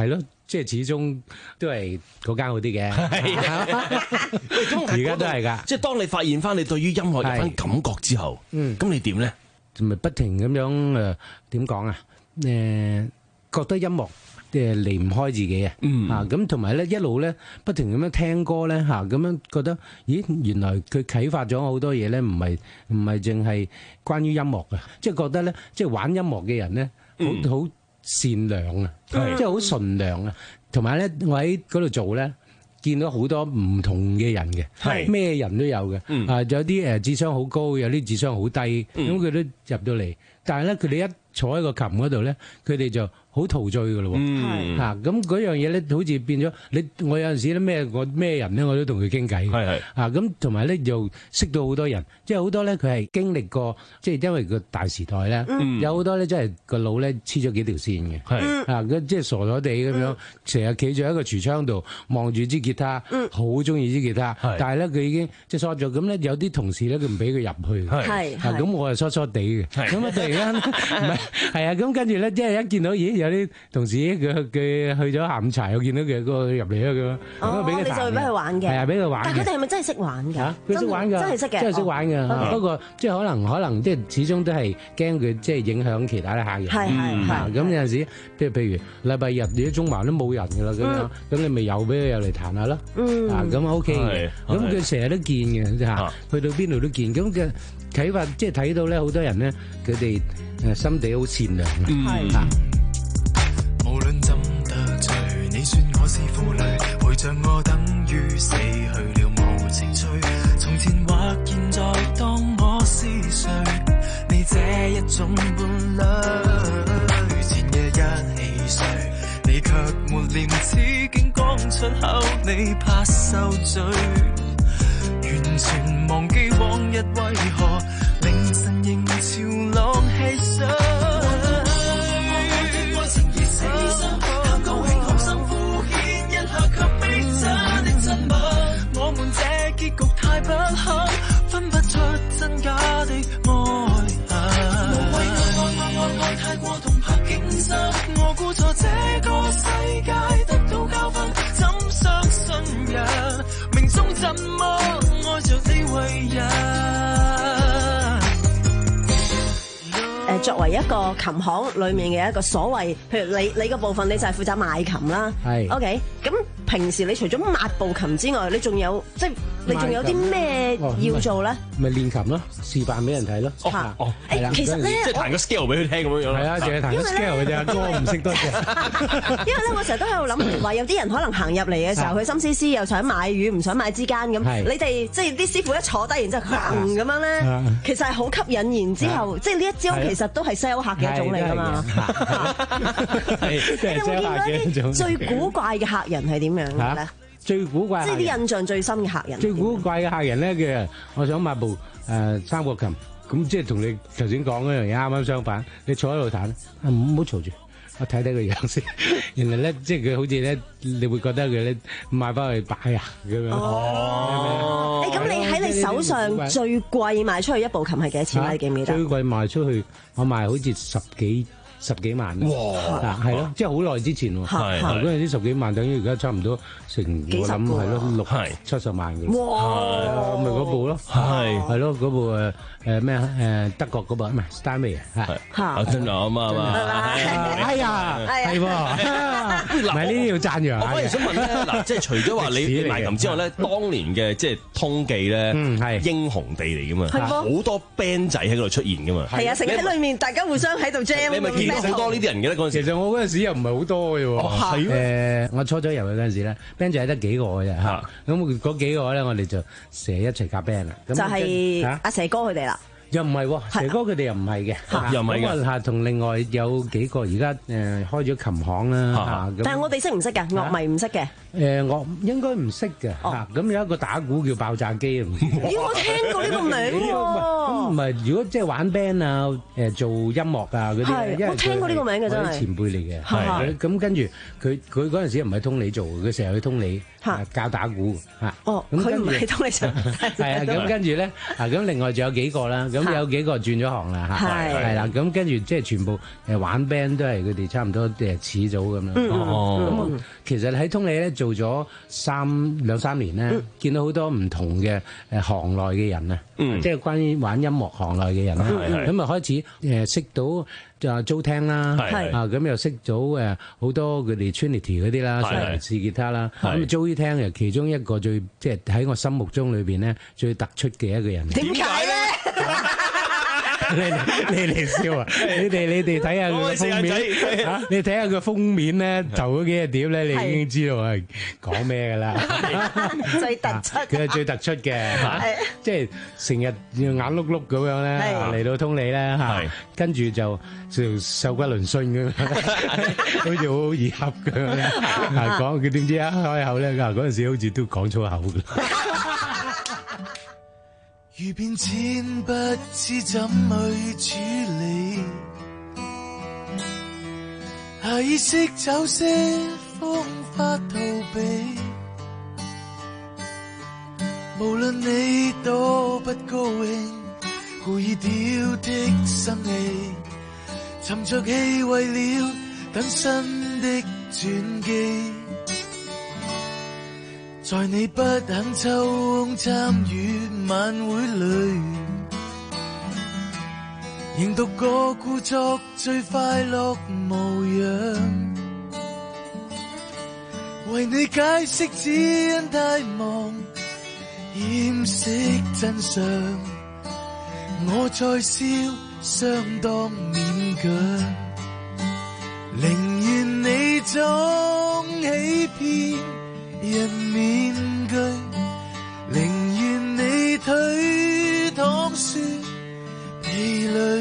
即係始終都係嗰間好啲嘅。而家都係㗎。 即係當你發現翻你對於音樂有翻感覺之後，嗯，咁你點咧？ 咪不停咁樣誒點講啊？誒覺得音樂誒離唔開自己啊！嗯啊咁同埋咧一路咧不停咁樣聽歌咧嚇，咁樣覺得咦原來佢啟發咗我好多嘢咧，唔係唔係淨係關於音樂嘅，即係覺得咧即係玩音樂嘅人咧好好善良啊，即係好純良啊，同埋咧我喺嗰度做咧。見到好多唔同嘅人嘅，咩人都有嘅，啊有啲誒智商好高，有啲智商好低，咁佢都入到嚟，但係咧佢哋一坐喺個琴嗰度咧，佢哋就好陶醉㗎咯喎，嚇咁嗰樣嘢咧，好似變咗你我有陣時咧咩我咩人咧我都同佢傾偈，係係啊咁同埋咧又識到好多人，即係好多咧佢係經歷過，即係因為個大時代咧，有好多咧真係個腦咧黐咗幾條線嘅，係啊即係傻傻地咁樣，成日企住喺個櫥窗度望住支吉他，好中意支吉他，但係咧佢已經即係疏咗，咁咧有啲同事咧佢唔俾佢入去，係啊咁我係疏疏地嘅，咁啊突然間唔係係啊咁跟住咧即係一見到咦有啲同事佢佢去咗下午茶，我見到佢個入嚟啊咁，咁啊俾佢彈，你就會俾佢玩嘅，係啊俾佢玩。但係佢哋係咪真係識玩㗎？嚇，佢識玩㗎，真係識嘅，真係識玩㗎。不過即係可能可能即係始終都係驚佢即係影響其他啲客人。係係係。咁有陣時，譬如譬如禮拜日你啲中環都冇人㗎啦，咁樣咁你咪又俾佢入嚟彈下咯。嗯。啊咁 OK 嘅，咁佢成日都見嘅嚇，去到邊度都見。咁嘅啟發即係睇到咧，好多人咧佢哋誒心地好善良嘅。係。 無論怎得罪，你說我是負累，陪着我等於死去了無情趣。從前或現在，當我是誰？你這一種伴侶，前夜一起睡，你卻沒廉恥，竟講出口，你怕受罪，完全忘記往日為何凌晨仍潮浪戲水。貪高興好心敷衍一下卻逼真的真默，我們這結局太不堪，分不出真假的愛。無謂愛愛愛愛愛太過痛怕驚心，我估錯這個世界得到教訓，怎相信人命中怎麼愛着你為人。 誒作為一個琴行裏面嘅一個所謂，譬如你你個部分你就係負責賣琴啦，係 OK。咁平時你除咗抹部琴之外，你仲有即係你仲有啲咩要做咧？ 咪練琴咯，示範俾人睇咯。 哦哦，誒其實咧， 即係彈個 scale 俾佢聽咁樣樣。 係啊，淨係彈個 scale 嘅啫，歌唔識多謝。 因為咧，我成日都喺度諗，話有啲人可能行入嚟嘅時候，佢心思思又想買魚，唔想買之間咁。你哋即係啲師傅一坐低，然之後行咁樣咧，其實係好吸引。然之後即係呢一招其實都係 sell 客嘅一種嚟㗎嘛。你有冇見過一啲最古怪嘅客人係點樣嘅咧？ 最古怪， 即係啲印象最深嘅客人。 最古怪嘅客人咧，嘅我想買部誒三角琴，咁即係同你頭先講嗰樣嘢啱啱相反。你坐喺度彈，唔好嘈住，我睇睇個樣先。原來咧，即係佢好似咧，你會覺得佢咧買翻去擺啊咁樣。 哦，誒咁你喺你手上最貴賣出去一部琴係幾多錢咧？你記唔記得？ 最貴賣出去，我賣好似十幾。十幾萬哇！嗱，係咯，即係好耐之前喎。係嗰陣時十幾萬，等於而家差唔多成我諗係咯六七十萬嘅。哇！咪嗰部咯，係係咯嗰部誒誒咩誒德國嗰部唔係 Steinway 係嚇，真係啊嘛嘛。 哎呀，係喎，唔係呢啲要讚揚。 我反而想問咧，嗱，即係除咗話你賣琴之外咧，當年嘅即係通記咧，係英雄地嚟噶嘛，好多 band 仔喺嗰度出現噶嘛。係啊，成日喺裏面大家互相喺度 jam。好多呢啲人嘅咧嗰陣時， 其實我嗰陣時又唔係好多嘅喎。哦，係誒，我初初入去嗰陣時咧 ，band 仔得幾個嘅啫嚇。咁嗰幾個咧，我哋就成日一齊夾 band 啦。 就係阿蛇哥佢哋啦。 又唔係喎，蛇哥佢哋又唔係嘅，又唔係嘅。嚇，同另外有幾個而家誒開咗琴行啦嚇。 但係我哋識唔識㗎？樂迷唔識嘅。 誒，我應該唔識嘅嚇。咁有一個打鼓叫爆炸機啊！ 咦，我聽過呢個名喎。 咁唔係，如果即係玩 band 啊，誒做音樂啊嗰啲，因為我聽過呢個名嘅真係前輩嚟嘅。係咁跟住佢佢嗰陣時唔喺通利做，佢成日去通利教打鼓嚇。 哦，佢唔係通利做。 係啊，咁跟住咧啊，咁另外仲有幾個啦。 咁有幾個轉咗行啦嚇，係啦，咁跟住即係全部誒玩 band 都係佢哋差唔多誒始祖咁樣。咁其實喺通利咧做咗三兩三年咧，見到好多唔同嘅誒行內嘅人啊，即係關於玩音樂行內嘅人啦，咁啊開始誒識到就租聽啦，啊咁又識到誒好多佢哋 Trinity 嗰啲啦，上嚟試吉他啦，咁啊租聽又其中一個最即係喺我心目中裏邊咧最突出嘅一個人。 點解咧？ 你你哋笑啊！你哋你哋睇下佢封面嚇，你睇下佢封面咧，頭嗰幾隻碟咧，你已經知道係講咩㗎啦。 最突出， 佢係最突出嘅嚇，即係成日要眼碌碌咁樣咧嚟到通利咧嚇，跟住就就瘦骨嶙峋咁樣，好似好易恰咁樣咧。啊講佢點知一開口咧，嗰陣時好似都講粗口㗎。 遇變遷不知怎去處理，下意識找些方法逃避，無論你多不高興，故意挑剔生氣，沉着氣為了等新的轉機，在你不肯抽空參與晚會裏，仍獨個故作最快樂模樣，為你解釋只因太忙掩飾真相，我在笑相當勉強，寧願你裝起騙人面具，寧願你推搪說疲累，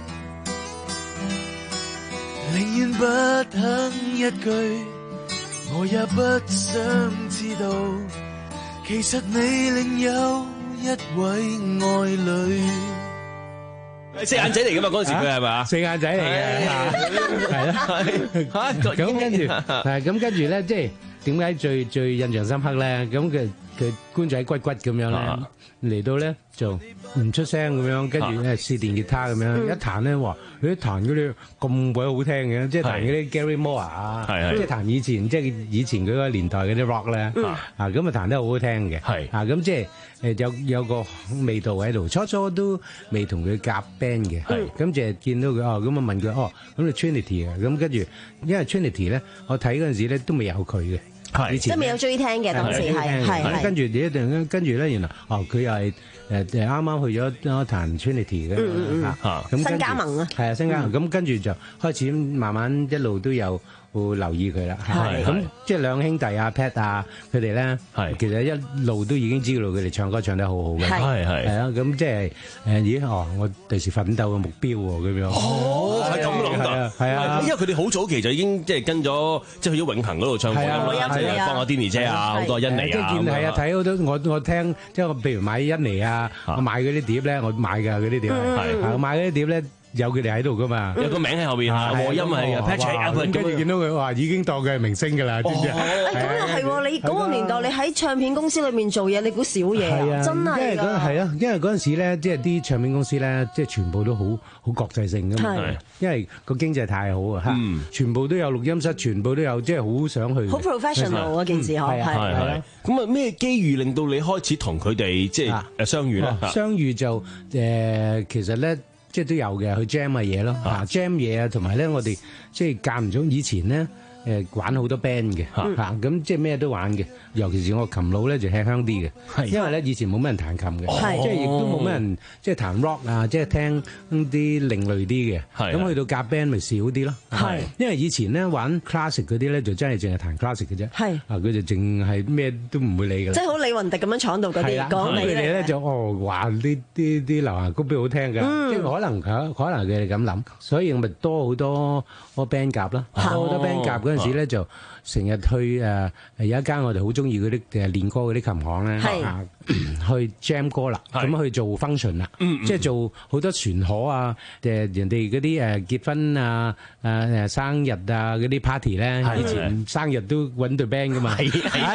寧願不肯一句，我也不想知道，其實你另有一位愛侶。 四眼仔嚟㗎嘛，嗰陣時佢係咪啊？ 四眼仔嚟嘅，係啦。咁跟住，係咁跟住咧，即係。點解最最印象深刻咧？咁佢佢官仔骨骨咁樣咧，嚟到咧就唔出聲咁樣，跟住咧試電吉他咁樣，一彈咧話佢啲彈嗰啲咁鬼好聽嘅，即係彈嗰啲 Gary Moore 啊，即係彈以前即係以前佢個年代嗰啲 rock 咧，啊咁啊彈得好好聽嘅，啊咁即係誒有有個味道喺度，初初都未同佢夾 band 嘅，咁就係見到佢哦，咁啊問佢哦，咁你 Trinity 啊，咁跟住因為 Trinity 咧，我睇嗰陣時咧都未有佢嘅。以前即係未有追聽嘅，當時係係跟住你一定跟住咧，原來哦佢又係誒誒啱啱去咗咗彈 Trinity 嘅嚇，咁新加盟啊， 係啊新加盟，咁跟住就開始慢慢一路都有會留意佢啦。咁即係兩兄弟啊 Pat 啊佢哋咧，其實一路都已經知道佢哋唱歌唱得好好嘅，係係係啊，咁即係誒咦哦我第時奮鬥嘅目標喎咁樣。 哦，係咁諗㗎，係啊，因為佢哋好早期就已經即係跟咗即係去咗永恆嗰度唱歌啦，幫阿 Denny 姐啊，好多欣妮啊， 即係見係啊睇好多我我聽即係我譬如買欣妮啊，我買嗰啲碟咧，我買㗎嗰啲碟係，我買嗰啲碟咧。有佢哋喺度噶嘛？ 有個名喺後邊嚇，和音係 Patrick， 跟住見到佢話已經當佢係明星㗎啦，知唔知啊？ 咁又係喎！你嗰個年代你喺唱片公司裏面做嘢，你估少嘢啊？真係因為嗰係啊，因為嗰陣時咧，即係啲唱片公司咧，即係全部都好好國際性㗎嘛。因為個經濟太好啊嚇，全部都有錄音室，全部都有，即係好想去。 好 professional 嗰件事嗬，係係。 咁啊，咩機遇令到你開始同佢哋即係誒相遇咧？ 相遇就誒，其實咧。即係都有嘅，去 jam 嘅嘢咯，嚇 jam 嘢啊，同埋咧我哋即係間唔中以前咧誒玩好多 band 嘅嚇，咁即係咩都玩嘅，尤其是我琴佬咧就吃香啲嘅，因為咧以前冇乜人彈琴嘅，即係亦都冇乜人即係彈 rock 啊，即係聽啲另類啲嘅，咁去到夾 band 咪少啲咯，因為以前咧玩 classic 嗰啲咧就真係淨係彈 classic 嘅啫，啊佢就淨係咩都唔會理㗎， 即係好李雲迪咁樣闖到嗰啲講你佢哋咧就哦話啲啲啲流行曲邊好聽㗎，即係可能可可能佢哋咁諗，所以我咪多好多個 band 夾啦，多好多 band 夾嗰陣時咧就成日去誒有一間我哋好中意嗰啲誒練歌嗰啲琴行咧，去 jam 歌啦，咁去做 function 啦，即係做好多船河啊，誒人哋嗰啲誒結婚啊、誒誒生日啊嗰啲 party 咧，以前生日都揾隊 band 噶嘛，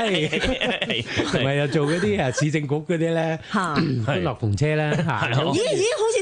係同埋又做嗰啲誒市政局嗰啲咧歡樂篷車咧嚇， 咦咦好似聽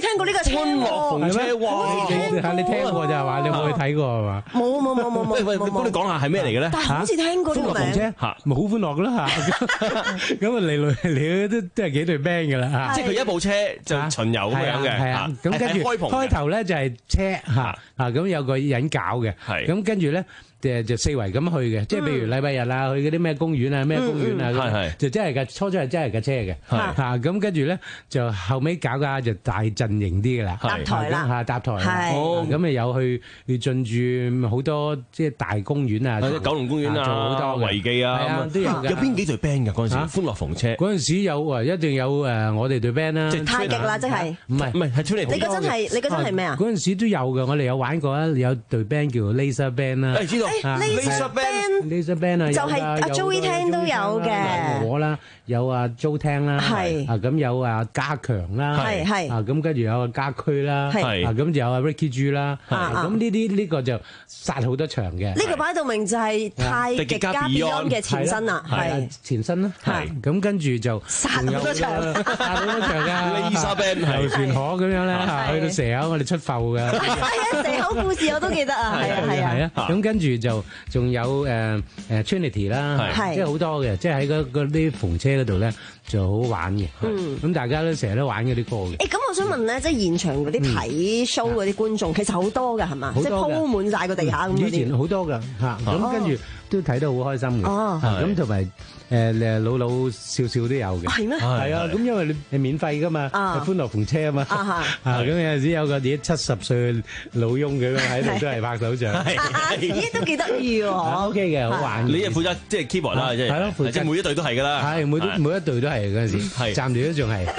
聽過呢個車喎。 歡樂篷車，哇！ 你你聽過就係嘛？你有冇去睇過係嘛？ 冇冇冇冇冇。 喂喂，幫你講下係咩嚟嘅咧？ 但係好似聽過呢個名。歡樂篷車嚇，咪好歡樂㗎啦嚇。咁啊嚟嚟嚟都都係幾隊 band 㗎啦嚇。 即係佢一部車就巡遊咁樣嘅。係啊， 咁跟住開頭咧就係車嚇啊，咁有個人搞嘅。係。咁跟住咧。誒就四圍咁去嘅，即係譬如禮拜日啊，去嗰啲咩公園啊、咩公園啊，咁就真係架初初係真係架車嘅，嚇咁跟住咧就後尾搞架就大陣營啲嘅啦， 搭台啦嚇搭台，咁咪有去去進駐好多即係大公園啊， 九龍公園啊，做好多維記啊，都有嘅。有邊幾隊 band 㗎嗰陣時？歡樂篷車嗰陣時有啊，一定有誒我哋隊 band 啦， 太極啦，即係唔係唔係係出嚟。 你嗰陣係你嗰陣係咩啊？ 嗰陣時都有嘅，我哋有玩過啊，有隊 band 叫 Laser Band 啦。 知道。 Laser Band，Laser Band 啊， 就係阿 Joey 聽都有嘅， 我啦，有阿 Jo 聽啦，係啊咁有阿家強啦， 係係啊咁跟住有阿家駒啦，係啊咁就有阿 Ricky G 啦，咁呢啲呢個就殺好多場嘅。 呢個擺到明就係太極加 Beyond 嘅前身啦，係前身啦，係咁跟住就殺好多場， 殺好多場㗎。 Laser Band 遊船河咁樣咧，去到蛇口我哋出埠㗎。 係啊，蛇口故事我都記得啊，係啊係啊。 係啊，咁跟住就仲有誒誒 Trinity 啦，即係好多嘅，即係喺嗰嗰啲篷車嗰度咧就好玩嘅。嗯，咁大家都成日都玩嗰啲歌嘅。 誒，咁我想問咧，即係現場嗰啲睇 show 嗰啲觀眾，其實好多㗎係嘛？即係鋪滿曬個地下咁嗰啲。 以前好多㗎嚇，咁跟住都睇得好開心嘅。哦，咁同埋。誒誒老老少少都有嘅， 係咩？ 係啊，咁因為你係免費噶嘛，係歡樂篷車啊嘛，啊咁有陣時有個啲七十歲老翁咁樣喺度都係拍手掌， 咦都幾得意喎 ，OK 嘅，好玩。 你係負責即係 keyboard 啦，即係係咯，即係每一隊都係㗎啦， 係每每一隊都係嗰陣時，係暫時都仲係。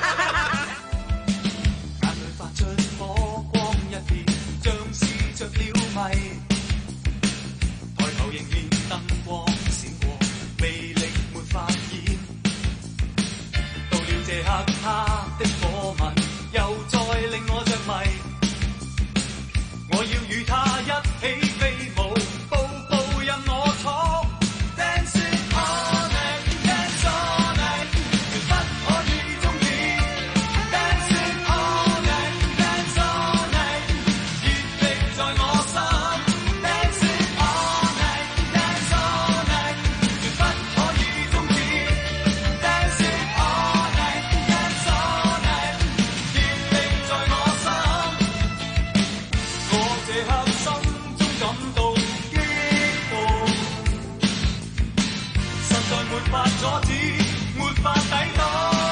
他的火吻又再令我着迷，我要與他一起飛舞，步步任我闖。Dance it all night, dance all night，絕不可以終止。Dance it all night, dance all night，熱力在我心。Dance it all night, dance all night，絕不可以終止。Dance it all night。沒法阻止，沒法抵擋。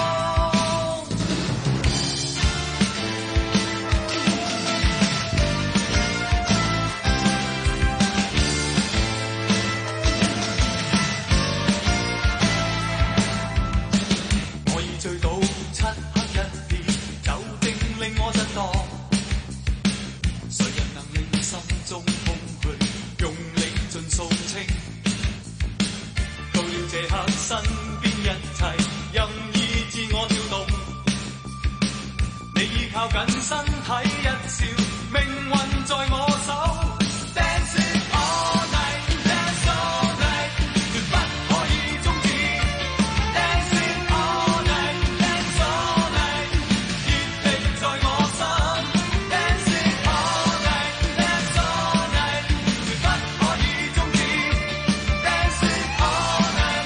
我已醉到漆黑一片，酒精令我震盪。誰人能令心中空虛用力盡掃清？到了這刻，身邊一切任意自我跳動，你依靠緊身體一笑，命運在我手。Dance it all night, dance all night，絕不可以終止。Dance it all night, dance all night，熱力在我心。Dance it all night, dance all night，絕不可以終止。Dance it all night。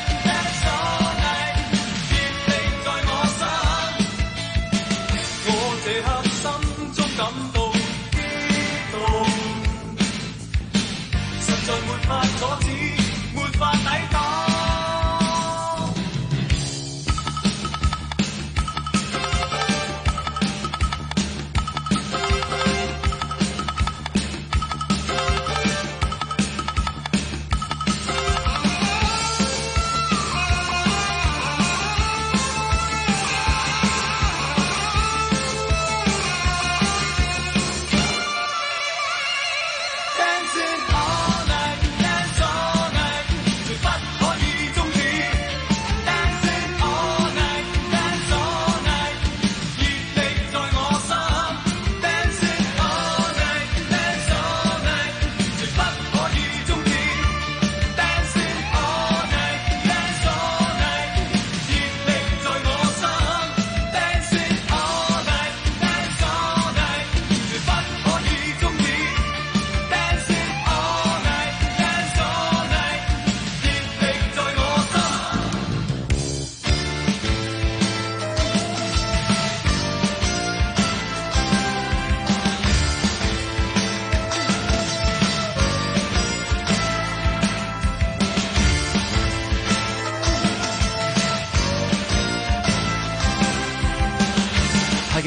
熱力在我心，我這刻心中感到。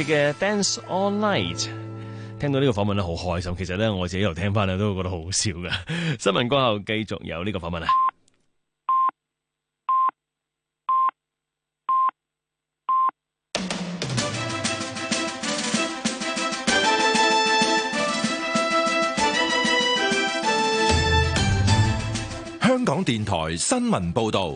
嘅 Dance All Night。聽到呢個訪問咧，好開心。其實咧，我自己又聽翻咧，都會覺得好好笑噶。新聞過後繼續有呢個訪問啊。 香港電台新聞報道。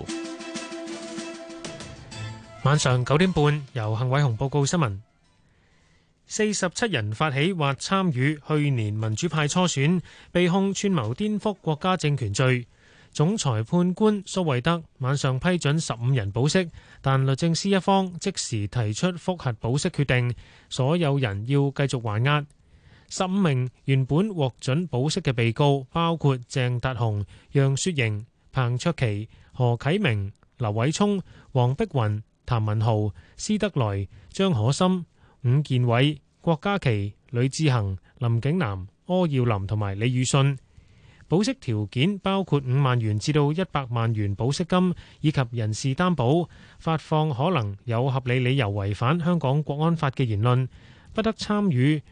晚上九點半，由幸偉雄報告新聞。四十七人發起或參與去年民主派初選，被控串謀顛覆國家政權罪。總裁判官蘇惠德晚上批准十五人保釋，但律政司一方即時提出覆核保釋決定，所有人要繼續還押。十五名原本獲准保釋嘅被告包括鄭達鴻、楊雪盈、彭卓棋、何啟明、劉偉聰、黃碧雲、譚文豪、施德來、張可森、伍健偉、郭家麒、呂志恒、林景南、柯耀林同埋李宇信。保釋條件包括五萬元至到一百萬元保釋金，以及人事擔保，發放可能有合理理由違反香港國安法嘅言論，不得參與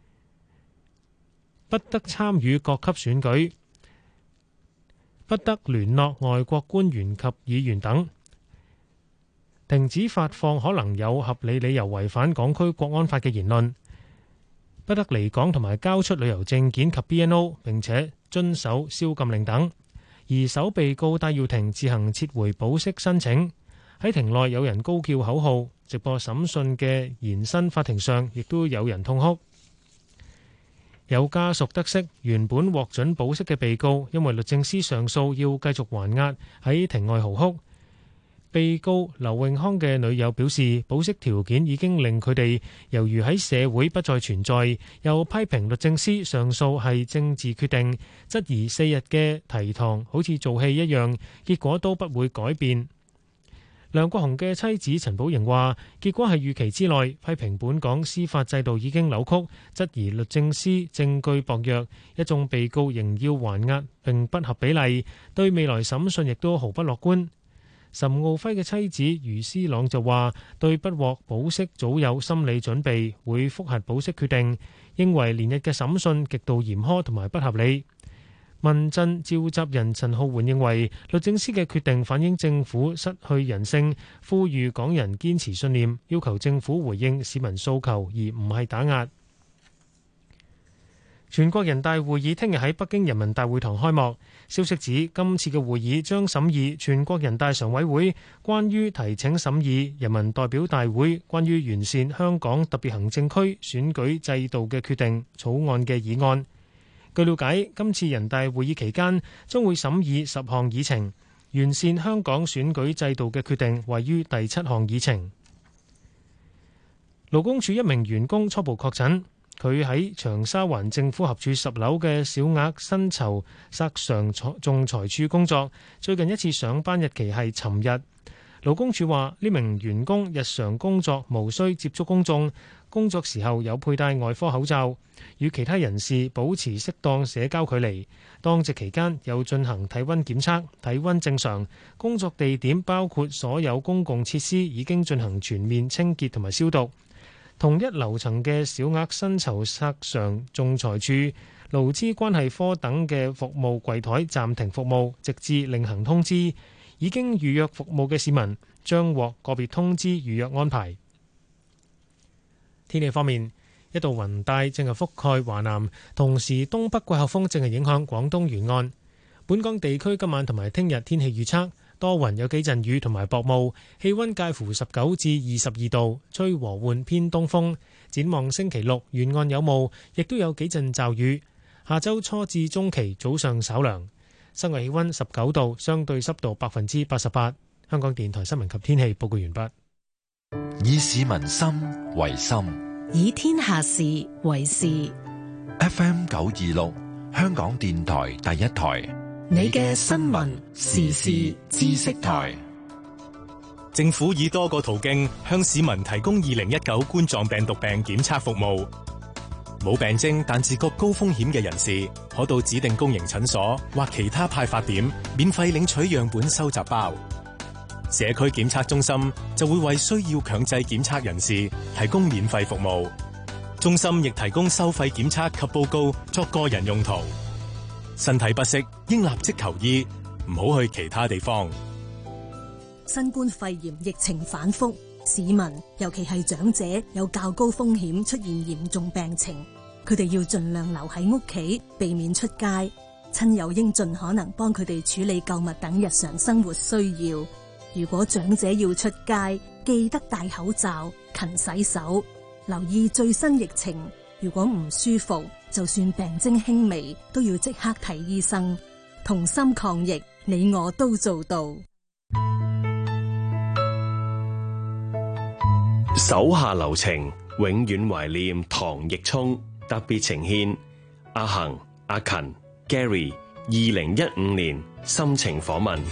不得參與各級選舉，不得聯絡外國官員及議員等。停止發放可能有合理理由違反港區國安法嘅言論，不得離港同埋交出旅遊證件及 B N O， 並且遵守宵禁令等。而首被告戴耀廷自行撤回保釋申請。喺庭內有人高叫口號，直播審訊嘅延伸法庭上亦都有人痛哭。有家屬得悉，原本獲准保釋嘅被告因為律政司上訴要繼續還押，喺庭外嚎哭。被告劉永康嘅女友表示，保釋條件已經令佢哋猶如喺社會不再存在，又批評律政司上訴係政治決定，質疑四日嘅提堂好似做戲一樣，結果都不會改變。梁國雄嘅妻子陳寶瑩話，結果係預期之內，批評本港司法制度已經扭曲，質疑律政司證據薄弱，一眾被告仍要還押並不合比例，對未來審訊亦都毫不樂觀。岑敖暉嘅妻子余思朗就話，對不獲保釋早有心理準備，會覆核保釋決定，認為連日嘅審訊極度嚴苛同埋不合理。民陣召集人陳浩桓認為，律政司嘅決定反映政府失去人性，呼籲港人堅持信念，要求政府回應市民訴求，而唔係打壓。全國人大會議聽日喺北京人民大會堂開幕。消息指，今次嘅會議將審議全國人大常委會關於提請審議人民代表大會關於完善香港特別行政區選舉制度嘅決定草案嘅議案。據了解，今次人大會議期間將會審議十項議程，完善香港選舉制度嘅決定位於第七項議程。勞工處一名員工初步確診。佢喺長沙灣政府合署十樓嘅小額薪酬索償仲裁處工作，最近一次上班日期係尋日。勞工處話，呢名員工日常工作無需接觸公眾，工作時候有佩戴外科口罩，與其他人士保持適當社交距離。當值期間有進行體溫檢測，體溫正常。工作地點包括所有公共設施已經進行全面清潔同埋消毒。同一樓層嘅小額薪酬索償仲裁處、勞資關係科等嘅服務櫃台暫停服務，直至另行通知。已經預約服務嘅市民將獲個別通知預約安排。天氣方面，一道雲帶正係覆蓋華南，同時東北季候風正係影響廣東沿岸。本港地區今晚同埋聽日天氣預測。多雲有幾陣雨同埋薄霧，氣溫介乎十九至二十二度，吹和緩偏東風。展望星期六沿岸有霧，亦都有幾陣驟雨。下周初至中期早上稍涼。室外氣溫十九度，相對濕度百分之八十八。香港電台新聞及天氣報告完畢。 以市民心為心， 以天下事為事。 F M 九二六，香港電台第一台。 你嘅新聞時事知識台。 政府以多個途徑向市民提供二零一九冠狀病毒病檢測服務。冇病徵但自覺高風險嘅人士，可到指定公營診所或其他派發點免費領取樣本收集包。 社區檢測中心就會為需要強制檢測人士提供免費服務。中心亦提供收費檢測及報告作個人用途。身體不適應立即求醫，唔好去其他地方。 新冠肺炎疫情反覆，市民尤其係長者有較高風險出現嚴重病情，佢哋要盡量留喺屋企，避免出街。親友應盡可能幫佢哋處理購物等日常生活需要。如果長者要出街，記得戴口罩、勤洗手，留意最新疫情。如果唔舒服，就算病徵輕微，都要即刻睇醫生。同心抗疫，你我都做到。 手下留情，永遠懷念唐奕聰。特別呈獻阿恒、阿勤、Gary 二零一五年心情訪問。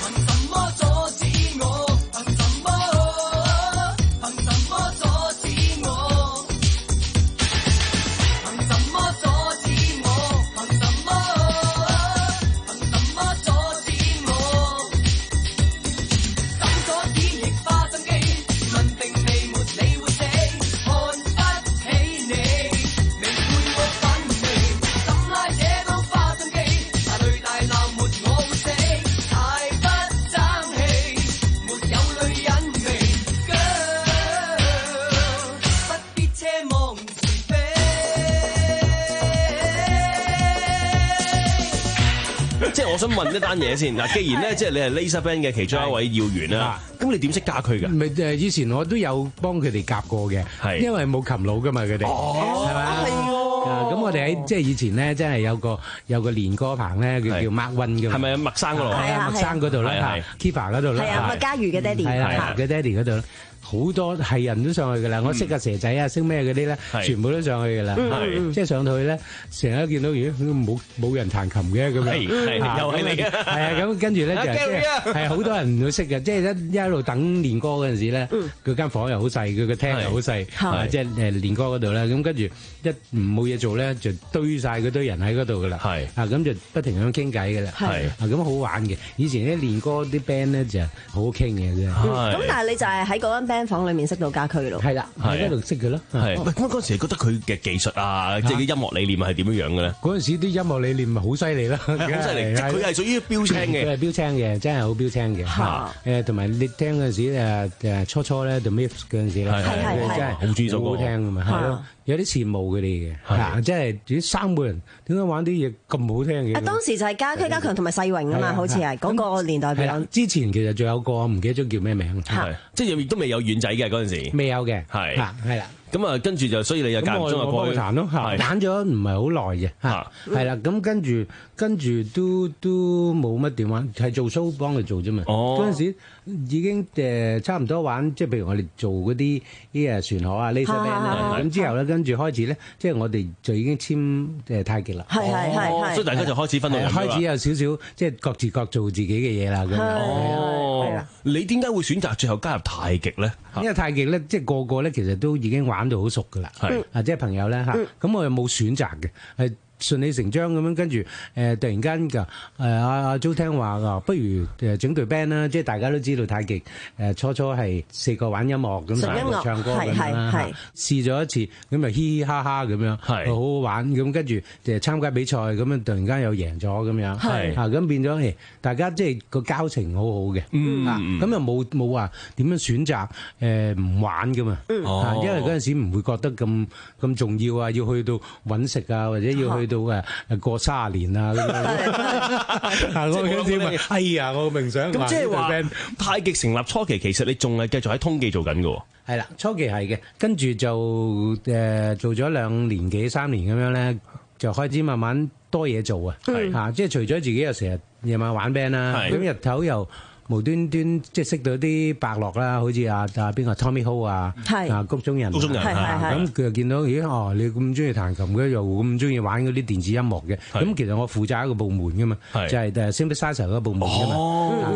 我想問一單嘢先嗱，既然咧即係你係 Laser Band 嘅其中一位要員啦，咁你點識加佢㗎？ 咪誒以前我都有幫佢哋夾過嘅，因為冇琴佬㗎嘛佢哋，係嘛？係喎。咁我哋喺即係以前咧，真係有個有個練歌棚咧，叫叫 Mark One 㗎嘛。係咪麥生嗰度？係啊，麥生嗰度啦，Kiva 嗰度啦。 係啊，麥嘉瑜嘅爹哋。 係啦，嘅爹哋嗰度。好多係人都上去㗎啦，我識阿蛇仔啊，識咩嗰啲咧，全部都上去㗎啦。即係上到去咧，成日都見到咦冇冇人彈琴嘅咁樣， 又係你嘅。 係啊，咁跟住咧就即係係好多人都識嘅，即係一一路等練歌嗰陣時咧，佢間房又好細，佢個廳又好細，即係誒練歌嗰度咧，咁跟住一唔冇嘢做咧，就堆曬嗰堆人喺嗰度㗎啦。係啊，咁就不停咁傾偈㗎啦。係啊，咁好玩嘅。以前咧練歌啲 band 咧就好好傾嘅啫。 咁但係你就係喺嗰間 band房裏面識到家駒咯， 係啦，喺嗰度識嘅咯。 係，咁嗰陣時覺得佢嘅技術啊，即係啲音樂理念係點樣樣嘅咧？ 嗰陣時啲音樂理念咪好犀利啦，好犀利！ 即係佢係屬於標青嘅， 佢係標青嘅，真係好標青嘅。嚇誒，同埋你聽嗰陣時誒誒初初咧，The Myths 嗰陣時咧，真係好中意首歌， 好聽㗎嘛，係咯。有啲羨慕佢哋嘅，嚇，即係啲三個人點解玩啲嘢咁好聽嘅？ 啊，當時就係家駒、家強同埋世榮啊嘛，好似係嗰個年代表演。 之前其實仲有個唔記得咗叫咩名， 即係亦都未有遠仔嘅嗰陣時， 未有嘅， 係係啦。 咁啊，跟住就所以你又間唔中又過去彈咯，玩咗唔係好耐嘅，嚇，係啦。咁跟住跟住都都冇乜點玩，係做 show 幫佢做啫嘛。嗰陣時已經誒差唔多玩，即係譬如我哋做嗰啲啲誒船河啊、Laser Band 啊，咁之後咧跟住開始咧，即係我哋就已經簽誒太極啦。 係係係， 所以大家就開始分到開始有少少即係各自各做自己嘅嘢啦。咁哦，係啦。你點解會選擇最後加入太極咧？ 因為太極咧，即係個個咧，其實都已經玩到好熟噶啦，係啊，即係朋友咧嚇，咁我又冇選擇嘅，係順理成章咁樣，跟住誒突然間㗎誒阿阿 Jo 聽話啊，不如誒整隊 band 啦，即係大家都知道太極誒初初係四個玩音樂咁，唱歌咁樣啦，試咗一次咁啊嘻嘻哈哈咁樣，係好好玩咁，跟住誒參加比賽咁樣，突然間又贏咗咁樣，係啊咁變咗誒大家即係個交情好好嘅，啊咁又冇冇話點樣選擇誒唔玩㗎嘛，啊因為嗰陣時唔會覺得咁咁重要啊，要去到揾食啊，或者要去到誒誒過卅年啊咁樣，我嗰陣時咪哎呀，我個夢想咁即係話太極成立初期，其實你仲係繼續喺通記做緊㗎喎。 係啦，初期係嘅，跟住就誒做咗兩年幾三年咁樣咧，就開始慢慢多嘢做啊，嚇！即係除咗自己又成日夜晚玩 band 啦，咁日頭又無端端即係識到啲伯樂啦，好似阿阿邊個 Tommy Ho 啊，啊谷中人， 谷中人， 咁佢又見到咦哦，你咁中意彈琴嘅，又咁中意玩嗰啲電子音樂嘅，咁其實我負責一個部門噶嘛，就係誒 synthesizer 嗰個部門噶嘛，嗰陣時咧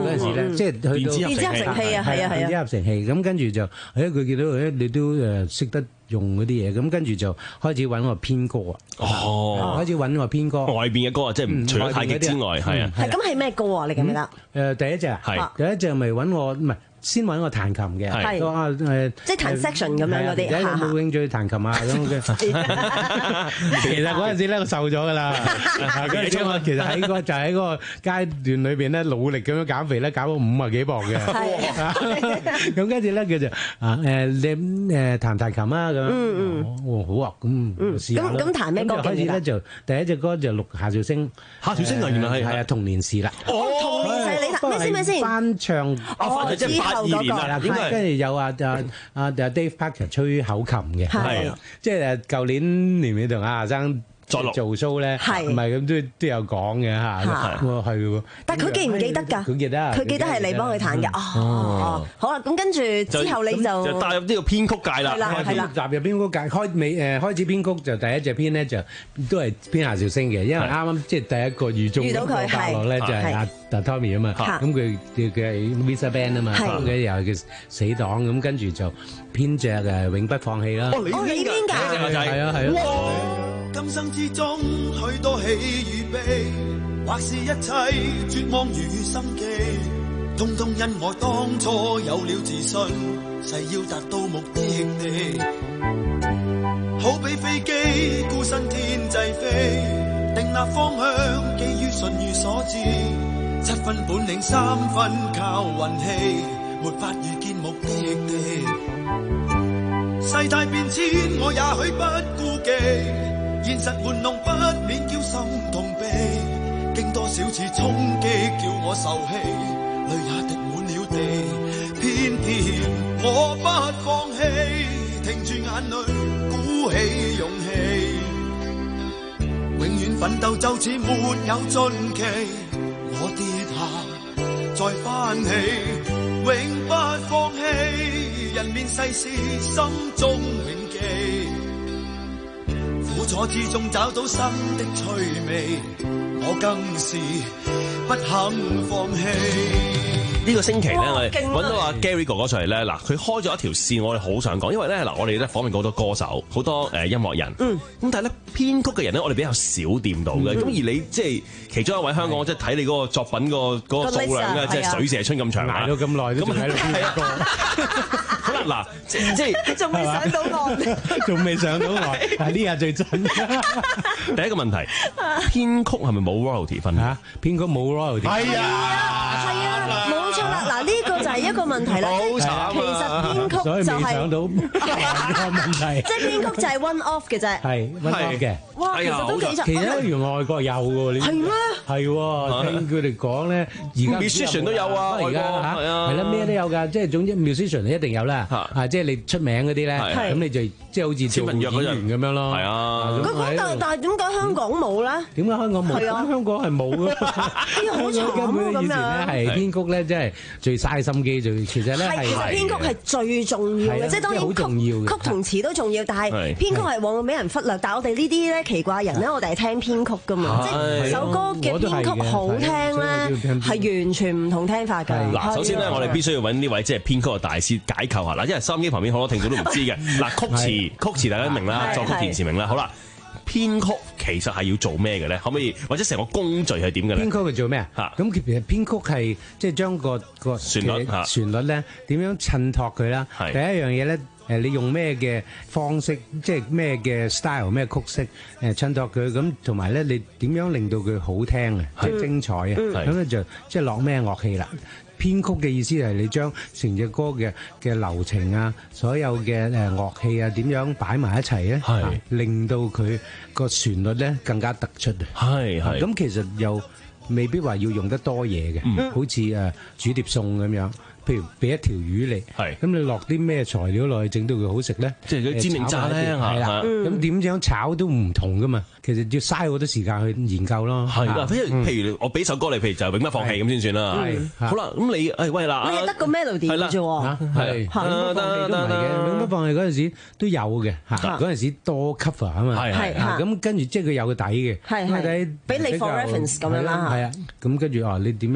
即係去到電子合成器啊，係啊係啊， 電子合成器。咁跟住就，誒佢見到誒你都誒識得用嗰啲嘢，咁跟住就開始揾我編歌啊。哦，開始揾我編歌。 外邊嘅歌啊，即係唔除咗太極之外，係啊。 係咁係咩歌啊？你記唔記得？ 誒第一隻係第一隻咪揾我唔係。先揾我彈琴嘅， 係啊誒， 即係彈 section 咁樣嗰啲。 有冇興趣彈琴啊？咁嘅。其實嗰陣時咧，我瘦咗噶啦。嗰陣時我其實喺個就喺嗰個階段裏邊咧，努力咁樣減肥咧，減到五啊幾磅嘅。係。咁跟住咧，佢就啊誒你誒彈彈琴啊咁樣。嗯嗯。哦好啊，咁試下咯。咁咁彈咩歌？ 開始咧就第一隻歌就錄夏韶聲。 夏韶聲啊，原來係係啊童年時啦。 哦，童年時你彈咩先咩先？ 翻唱。 哦，即係八二年啦。 點解？跟住有啊啊啊 Dave Parker 吹口琴嘅，係即係誒舊年年尾同阿夏生做做 show 咧，唔係咁都都有講嘅嚇，係喎。但係佢記唔記得㗎？佢記得，佢記得係你幫佢彈嘅。哦，好啦，咁跟住之後你就就踏入呢個編曲界啦。 係啦，係啦， 踏入編曲界開尾誒開始編曲就第一隻編咧就都係編夏韶聲嘅，因為啱啱即係第一個遇中嗰個伯樂咧就係阿阿 Tommy 啊嘛，咁佢佢佢係 Visa Band 啊嘛，咁佢又係叫死黨，咁跟住就編隻誒永不放棄啦。 哦，你編㗎？ 係啊係啊。 今生之中許多喜與悲，或是一切絕望與心機，通通因我當初有了自信，誓要達到目的地。好比飛機孤身天際飛，定立方向，基於順遇所致，七分本領三分靠運氣，沒法預見目的地。世態變遷我也許不顧忌，現實玩弄不免叫心痛悲，經多少次衝擊叫我受氣，淚也滴滿了地，偏偏我不放棄，停住眼淚鼓起勇氣，永遠奮鬥就似沒有盡期，我跌下再翻起，永不放棄，人面世事心中銘記，苦楚之中找到新的趣味，我更是不肯放棄。 呢個星期咧，我哋揾到阿 Gary 哥哥出嚟咧，嗱，佢開咗一條線，我哋好想講，因為咧嗱，我哋咧訪問過好多歌手，好多誒音樂人，嗯，咁但係咧編曲嘅人咧，我哋比較少掂到嘅，咁、嗯、而你即係其中一位香港，即係睇你嗰個作品個嗰個數量咧，即係水蛇春咁長，捱咗咁耐都仲喺度編歌。好啦，嗱，即係仲未上到岸， 仲未上到岸，係呢下最真。 第一個問題，編曲係咪冇 royalty 分啊？ 編曲冇 royalty， 係啊，係啊，冇錯啦。嗱，呢個就係一個問題啦。 好慘啊！ 其實編曲就係上到個問題， 即係編曲就係 one off 嘅啫， 係 one off 嘅。 哇，其實都幾其實原來外國有嘅， 係咩？ 係喎，聽佢哋講咧，而家 musician 都有啊， 而家嚇係啦，咩都有㗎，即係總之 musician 一定有啦，啊，即係你出名嗰啲咧，咁你就即係好似做演員咁樣咯， 係啊。 咁咁但但係點解香港冇咧？ 點解香港冇？咁香港係冇嘅。 好慘啊！咁以前咧係編曲咧，即係最嘥心機，最其實咧係其實編曲係最重要嘅，即係當然曲曲同詞都重要，但係編曲係往往俾人忽略。但係我哋呢啲咧奇怪人咧，我哋係聽編曲㗎嘛，即係首歌嘅編曲好聽咧，係完全唔同聽法㗎。 嗱，首先咧，我哋必須要揾呢位即係編曲嘅大師解構下嗱，因為收音機旁邊好多聽眾都唔知嘅。嗱，曲詞曲詞大家明啦，作曲填詞明啦。好啦，編曲其實係要做咩嘅咧？可唔可以或者成個工序係點嘅咧？ 編曲係做咩啊？嚇，咁其實編曲係即係將個個旋律旋律咧點樣襯托佢啦？第一樣嘢咧。誒，你用咩嘅方式，即係咩嘅 style， 咩曲式誒襯托佢咁，同埋咧，你點樣令到佢好聽啊，即係精彩啊？咁咧就即係落咩樂器啦？編曲嘅意思係你將成隻歌嘅嘅流程啊，所有嘅誒樂器啊，點樣擺埋一齊咧？係令到佢個旋律咧更加突出啊！ 係係咁，其實又未必話要用得多嘢嘅，好似誒煮碟餸咁樣。譬如俾一條魚嚟，咁你落啲咩材料落去整到佢好食咧？ 即係佢煎定炸咧， 係啦。咁點樣炒都唔同噶嘛。其實要嘥好多時間去研究咯。 係啦，譬如譬如我俾首歌你，譬如就永不放棄咁先算啦。係好啦，咁你誒喂嗱， 你係得個 melody 嘅啫喎。 係永不放棄都唔係嘅，永不放棄嗰陣時都有嘅嚇。嗰陣時多 cover 啊嘛。係係咁跟住即係佢有個底嘅。 係係。俾你 for reference 咁樣啦。 係啊。咁跟住啊，你點樣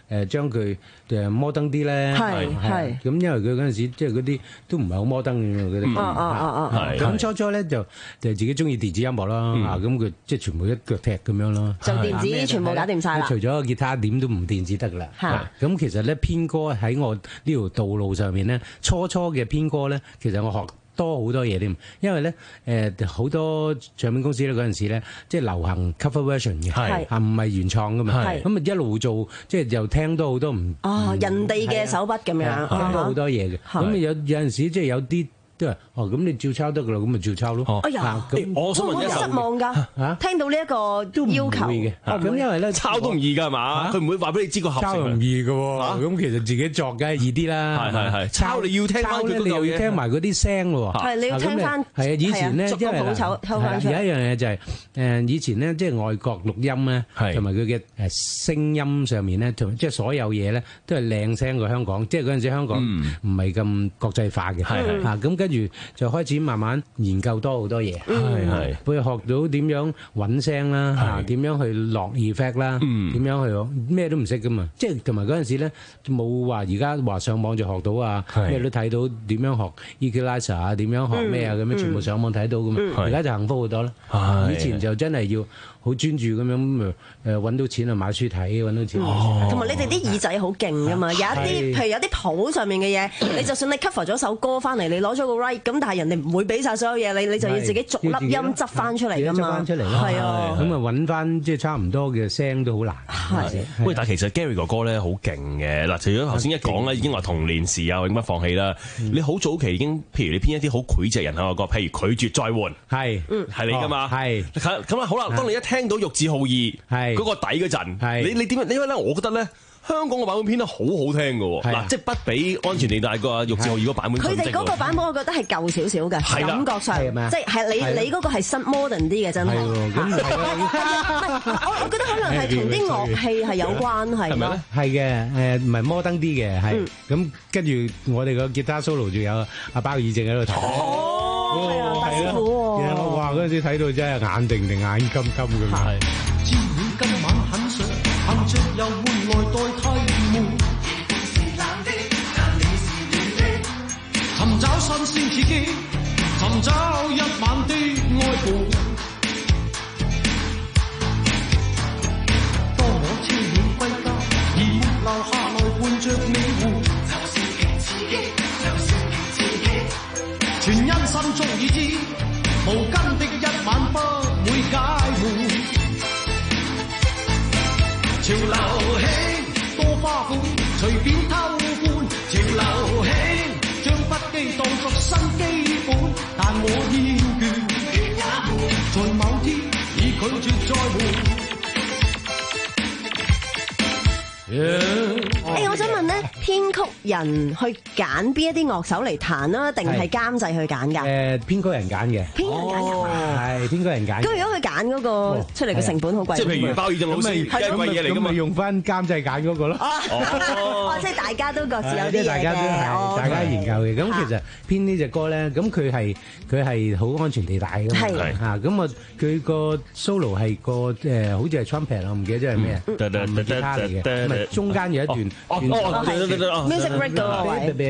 誒將佢誒摩登啲咧， 係係咁，因為佢嗰陣時即係嗰啲都唔係好摩登嘅嗰啲。 哦哦哦哦， 咁初初咧就就自己中意電子音樂啦，啊咁佢即係全部一腳踢咁樣咯。 就電子全部搞掂晒啦。 除咗個吉他點都唔電子得啦。咁其實咧編歌喺我呢條道路上面咧，初初嘅編歌咧，其實我學多好多嘢添，因為咧誒好多唱片公司咧嗰陣時咧，即係流行 cover version 嘅，係啊唔係原創噶嘛，咁啊一路做即係又聽多好多唔哦人哋嘅手筆咁樣， 聽多好多嘢嘅，咁有有陣時即係有啲。都係哦，咁你照抄得噶啦，咁咪照抄咯。 哎呀， 我想問一下， 失望㗎嚇，聽到呢一個要求嘅。咁因為咧抄都唔易㗎係嘛？佢唔會話俾你知個合成。 抄唔易㗎喎，咁其實自己作梗係易啲啦。係係係，抄你要聽翻佢嗰嚿嘢，你要聽埋嗰啲聲喎。 係你要聽翻。 係啊，以前咧，因為有一樣嘢就係誒，以前咧即係外國錄音咧，同埋佢嘅誒聲音上面咧，同即係所有嘢咧都係靚聲過香港。即係嗰陣時香港唔係咁國際化嘅。係係啊，咁跟住就開始慢慢研究多好多嘢，係係會學到點樣揾聲啦，嚇點樣去落 effect 啦，點樣去咩都唔識噶嘛，即係同埋嗰陣時咧冇話而家話上網就學到啊，咩都睇到點樣學 equalizer 啊，點樣學咩啊咁樣，全部上網睇到噶嘛，而家就幸福好多啦。以前就真係要好專注咁樣誒揾到錢啊買書睇，揾到錢。 同埋你哋啲耳仔好勁噶嘛，有一啲譬如有啲譜上面嘅嘢，你就算你 cover 咗首歌翻嚟，你攞咗個 right，咁但係人哋唔會俾晒所有嘢你，你就要自己逐粒音執翻出嚟噶嘛。執翻出嚟咯，係啊。咁啊揾翻即係差唔多嘅聲都好難。 係。喂，但係其實 Gary 哥哥咧好勁嘅嗱，除咗頭先一講咧已經話童年時啊永不放棄啦，你好早期已經譬如你編一啲好膾炙人口嘅歌，譬如拒絕再換，係，係你噶嘛，係。咁啊好啦，當你一聽到《玉置浩二》係嗰個底嗰陣，你你點樣？因為咧，我覺得咧，香港個版本編得好好聽嘅喎。嗱，即係不比安全地帶個《玉置浩二》嗰版本。佢哋嗰個版本，我覺得係舊少少嘅，感覺上即係係你你嗰個係新 modern 啲嘅真係。咁我我覺得可能係同啲樂器係有關係。係咪咧？係嘅，誒唔係摩登啲嘅，係咁跟住我哋個吉他 solo 仲有阿包義正喺度彈。哦，係啊，大師傅喎！哇，嗰陣時睇到真係眼定定眼金金咁樣。 知你今晚很想憑着遊玩來代替悶，是冷的，但你是暖的，尋找新鮮刺激，尋找一晚的愛伴。當我清醒歸家，而沒留下來伴着你玩，就是極刺激，就是極刺激，全因心中已知，無根的一晚不會解悶。潮流興多花款，隨便偷歡。潮流興將不羈當作新基本，但我厭倦，倦也悶。在某天已拒絕再換。誒、yeah. 欸，我想問咧，編曲人去揀邊一啲樂手嚟彈啦，定係監製去揀㗎？ 誒，編曲人揀嘅， 編曲人揀嘅， 係編曲人揀。 咁如果佢揀嗰個出嚟嘅成本好貴， 即係譬如包義正老師係貴嘢嚟㗎嘛， 用翻監製揀嗰個咯。 哦，即係大家都各自有啲嘢嘅， 大家都係大家研究嘅。咁其實編呢隻歌咧，咁佢係佢係好安全地帶㗎嘛。係嚇，咁啊佢個 solo 係個誒，好似係 trumpet 我唔記得咗係咩，吉他嚟嘅。中間有一段 ，music break 嗰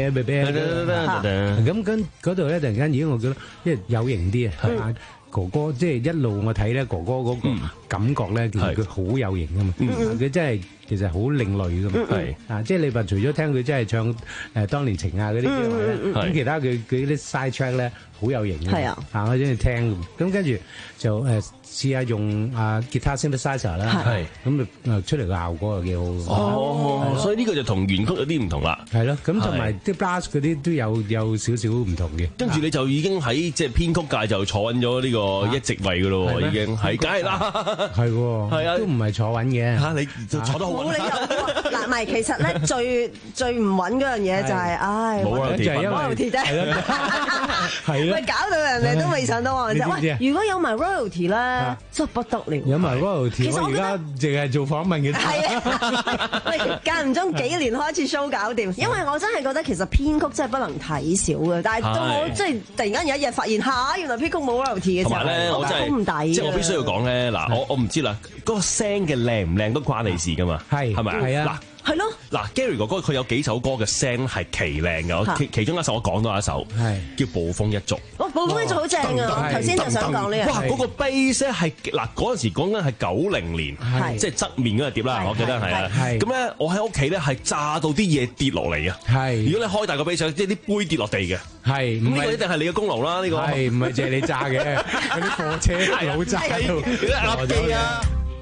位， 咁跟嗰度咧，突然間已經我覺得，因為有型啲啊，哥哥即係一路我睇咧，哥哥嗰個感覺咧，其實佢好有型噶嘛，佢真係其實好另類噶嘛，係啊，即係你話除咗聽佢真係唱誒當年情啊嗰啲之外咧，咁其他佢佢啲 side track 咧好有型嘅，係啊，啊我中意聽咁，咁跟住就誒。試下用啊吉他 synthesizer 啦，係咁啊出嚟個效果又幾好。 哦，所以呢個就同原曲有啲唔同啦。 係咯，咁同埋啲 blast 嗰啲都有有少少唔同嘅。 跟住你就已經喺即係編曲界就坐穩咗呢個一席位噶咯喎，已經係梗係啦， 係喎，係啊，都唔係坐穩嘅嚇，你就坐得好穩。 嗱，唔係，其實咧最最唔穩嗰樣嘢就係，唉， 冇啊，就係因為 royalty 啫， 係咪搞到人哋都未上到岸啫。喂，如果有埋 royalty 咧。真係不得了， 有埋 royalty，我而家淨係做訪問嘅。係啊，間唔中幾年開一次 show 搞掂。因為我真係覺得其實編曲真係不能睇少嘅。但係到我即係突然間有一日發現嚇，原來編曲冇 royalty 嘅時候，我真係好唔抵。 即係我必須要講咧，嗱，我我唔知啦，嗰個聲嘅靚唔靚都關你事㗎嘛，係係咪？係啊。 係咯。 嗱 Gary 哥哥佢有幾首歌嘅聲係奇靚嘅，其其中一首我講到一首，叫《暴風一族》。 哦，暴風一族好正啊！頭先就想講呢樣。 哇，嗰個 bass 咧係嗱嗰陣時講緊係九零年，即係側面嗰個碟啦，我記得係啊。咁咧我喺屋企咧係炸到啲嘢跌落嚟啊！係，如果你開大個 bass，即係啲杯跌落地嘅。係，咁呢個一定係你嘅功勞啦。呢個係唔係借你炸嘅？嗰啲貨車老炸喺度， 嗰啲壓機啊！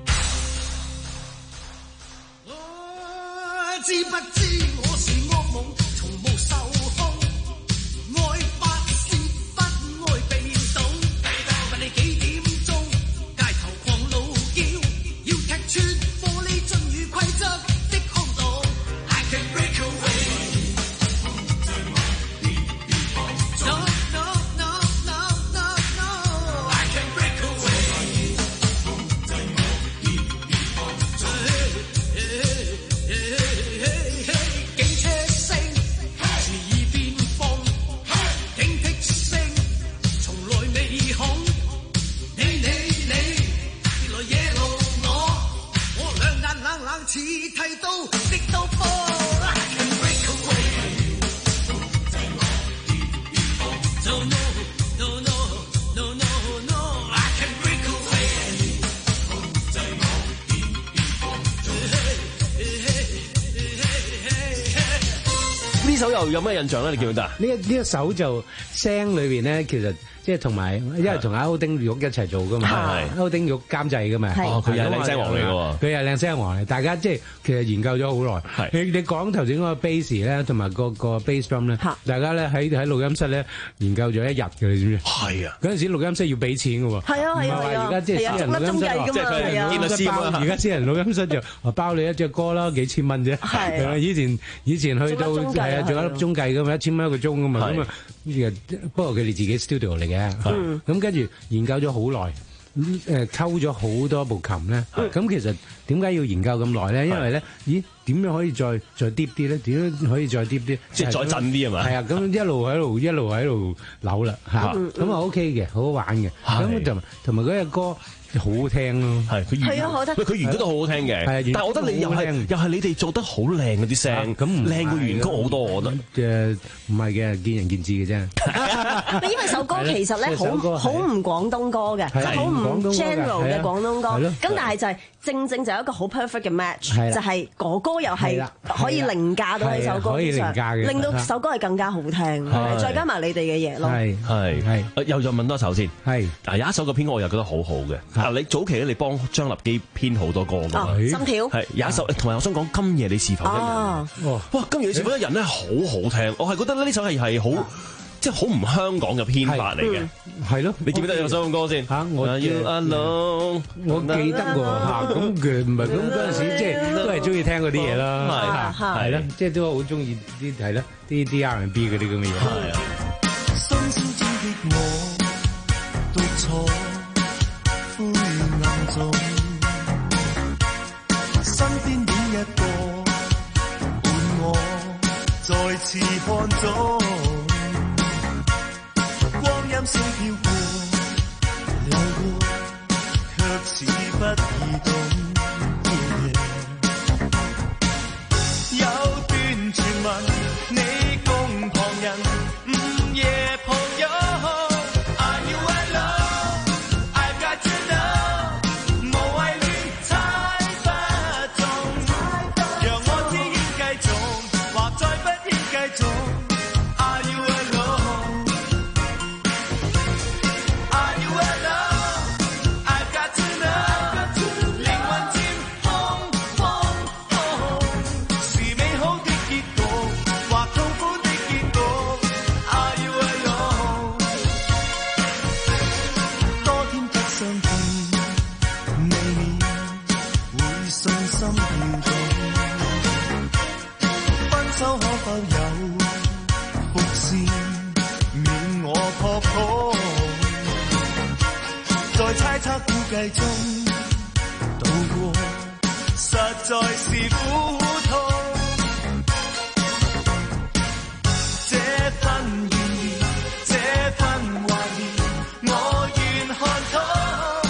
知不知我是惡夢，從無受控，愛發泄不愛被動。問你幾點鐘，街頭狂怒叫，要踢穿玻璃樽與規則的空洞。I can break away。No no no no no no。I can break away。似剃刀的刀鋒 I can break away No no no no no no no I can break away 呢首又有咩印象咧？你記唔記得？ 呢一呢一首就聲裏邊咧，其實。即係同埋，因為同阿歐丁玉一齊做噶嘛，歐丁玉監製噶嘛， 佢又係靚聲王嚟嘅喎， 佢又係靚聲王嚟。大家即係其實研究咗好耐。你你講頭先嗰個 bass 咧，同埋個個 bass drum 咧，大家咧喺喺錄音室咧研究咗一日嘅，你知唔知？係啊，嗰陣時錄音室要俾錢嘅喎。係啊係啊係啊，而家即係私人錄音室，即係佢包。而家私人錄音室就包你一隻歌啦，幾千蚊啫。係啊，以前以前去到係啊，仲有一粒鐘計嘅嘛，一千蚊一個鐘嘅嘛，咁啊。不過佢哋自己 studio 嚟嘅，咁跟住研究咗好耐，誒溝咗好多部琴咧。咁其實點解要研究咁耐咧？因為咧，咦點樣可以再再 deep 啲咧？點樣可以再 deep 啲？ 即係再震啲係嘛？係啊，咁一路喺度一路喺度扭啦嚇，咁啊 OK 嘅，好好玩嘅。咁同同埋嗰隻歌。好好聽咯， 係佢原，喂佢原曲都好好聽嘅，但係我覺得你又係又係你哋做得好靚嗰啲聲，咁靚過原曲好多，我覺得嘅唔係嘅，見仁見智嘅啫。 因為首歌其實咧好好唔廣東歌嘅，好唔 general 嘅廣東歌，咁但係就係正正就有一個好 perfect 嘅 match，就係哥哥又係可以凌駕到喺首歌上，令到首歌係更加好聽，再加埋你哋嘅嘢咯。係係係，又再問多首先，係嗱有一首嘅編曲我又覺得好好嘅。嗱，你早期咧，你幫張立基編好多歌㗎， 心跳係有一首，同埋我想講《今夜你是否一人》。哇，《今夜你是否一人》咧，好好聽，我係覺得呢首係係好，即係好唔香港嘅編法嚟嘅。係咯，你記唔記得有首歌先？嚇，我要 alone，我記得喎嚇。咁佢唔係咁嗰陣時，即係都係中意聽嗰啲嘢啦。係係啦，即係都好中意啲係啦，啲啲 R and B 嗰啲咁嘅嘢。係啊。 新鮮中的我，獨坐灰暗中，身邊另一個伴我再次看中，光陰雖飄過流過，卻似不易懂。有段傳聞，你共旁人午夜抱擁。估計中度過，實在是苦痛。這份願意，這份懷疑，我願看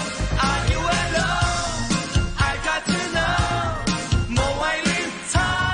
透。Are you alone? I got to know，無謂亂猜。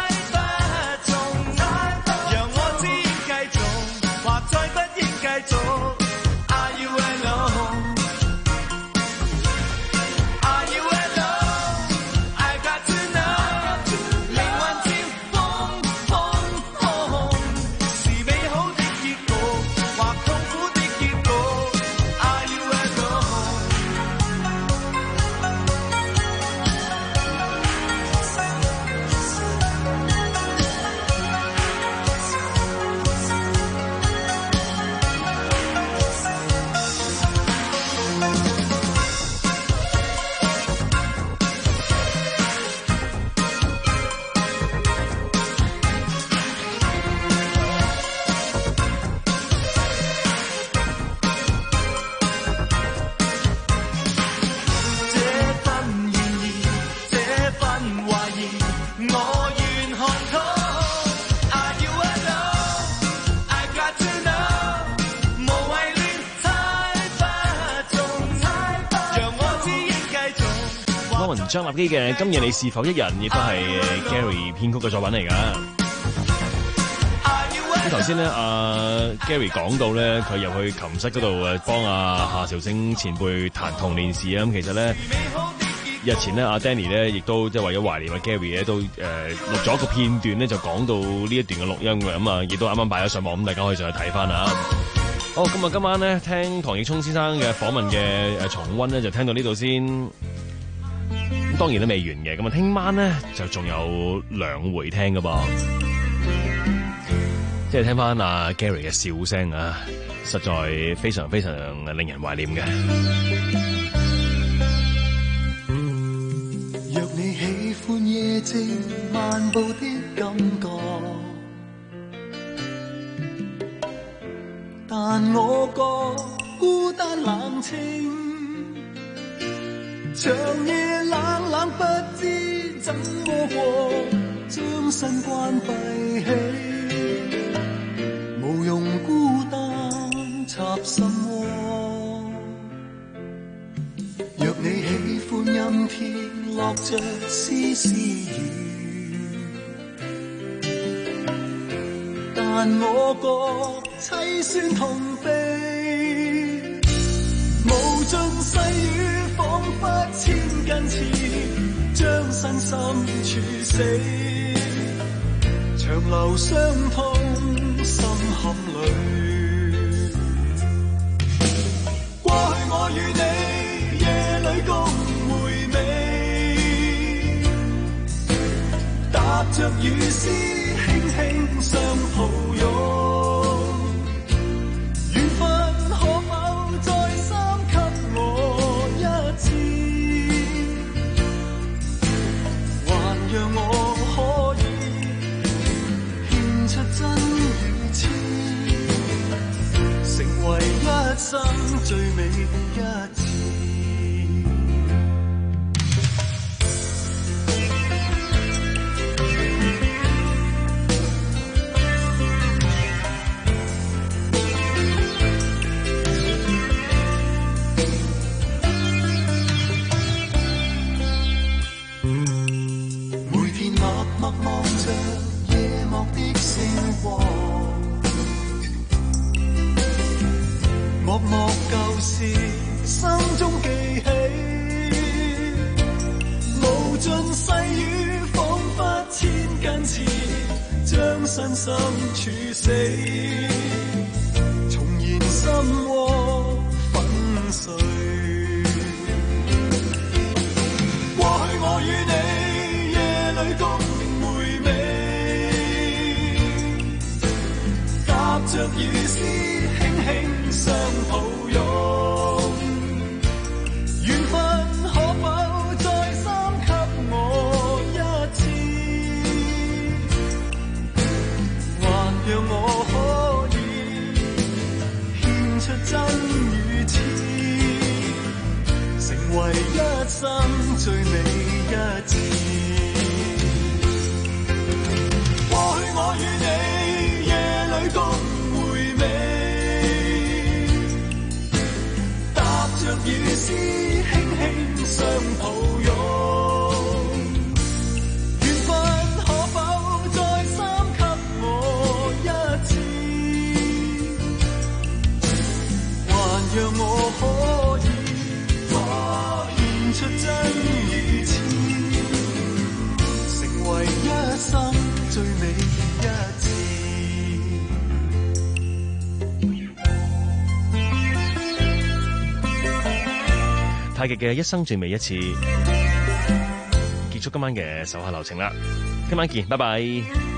張立基嘅《今夜你是否一人》，亦都係 Gary 編曲嘅作品嚟㗎。咁頭先咧，阿 Gary 講到咧，佢入去琴室嗰度誒幫阿夏韶聲前輩彈童年時啊。咁其實咧，日前咧，阿 Danny 咧亦都即係為咗懷念阿 Gary 咧，都誒錄咗一個片段咧，就講到呢一段嘅錄音嘅。咁啊，亦都啱啱擺咗上網，咁大家可以上去睇翻啊。好，咁啊，今晚咧聽唐奕聰先生嘅訪問嘅誒重溫咧，就聽到呢度先。咁當然都未完嘅，咁啊，聽晚咧就仲有兩回聽噶噃。即係聽翻阿 Gary 嘅笑聲啊，實在非常非常令人懷念嘅。 若你喜歡夜靜漫步的感覺，但我覺孤單冷清，長夜冷冷不知怎麼過，將身關閉起。無用孤單插心窩，若你喜歡陰天落着絲絲雨，但我覺凄酸痛悲，無盡細雨彷彿千根刺，將身心處死，長流傷痛心坎裏，過去我與你夜裏共回味，踏着雨絲輕輕相抱擁，緣分可否再三給我一次，還讓我可以獻出真成為一生最美一次。每天默默望着夜幕的星光，默默舊事心中記起，無盡細雨彷彿千根刺，將身心處死，重燃心窩粉碎。過去我與你夜裏共回味，踏着雨絲輕輕相抱擁，緣分可否再三給我一次，還讓我可以獻出真與痴，成為一生最美一次。過去我與你夜裏共回味，踏着雨絲輕輕相抱擁，緣分可否再三給我一次，還讓我可以獻出真與痴，成為一生最美一次。 太極嘅一生最美一次，結束今晚嘅手下留情啦，聽晚見，拜拜。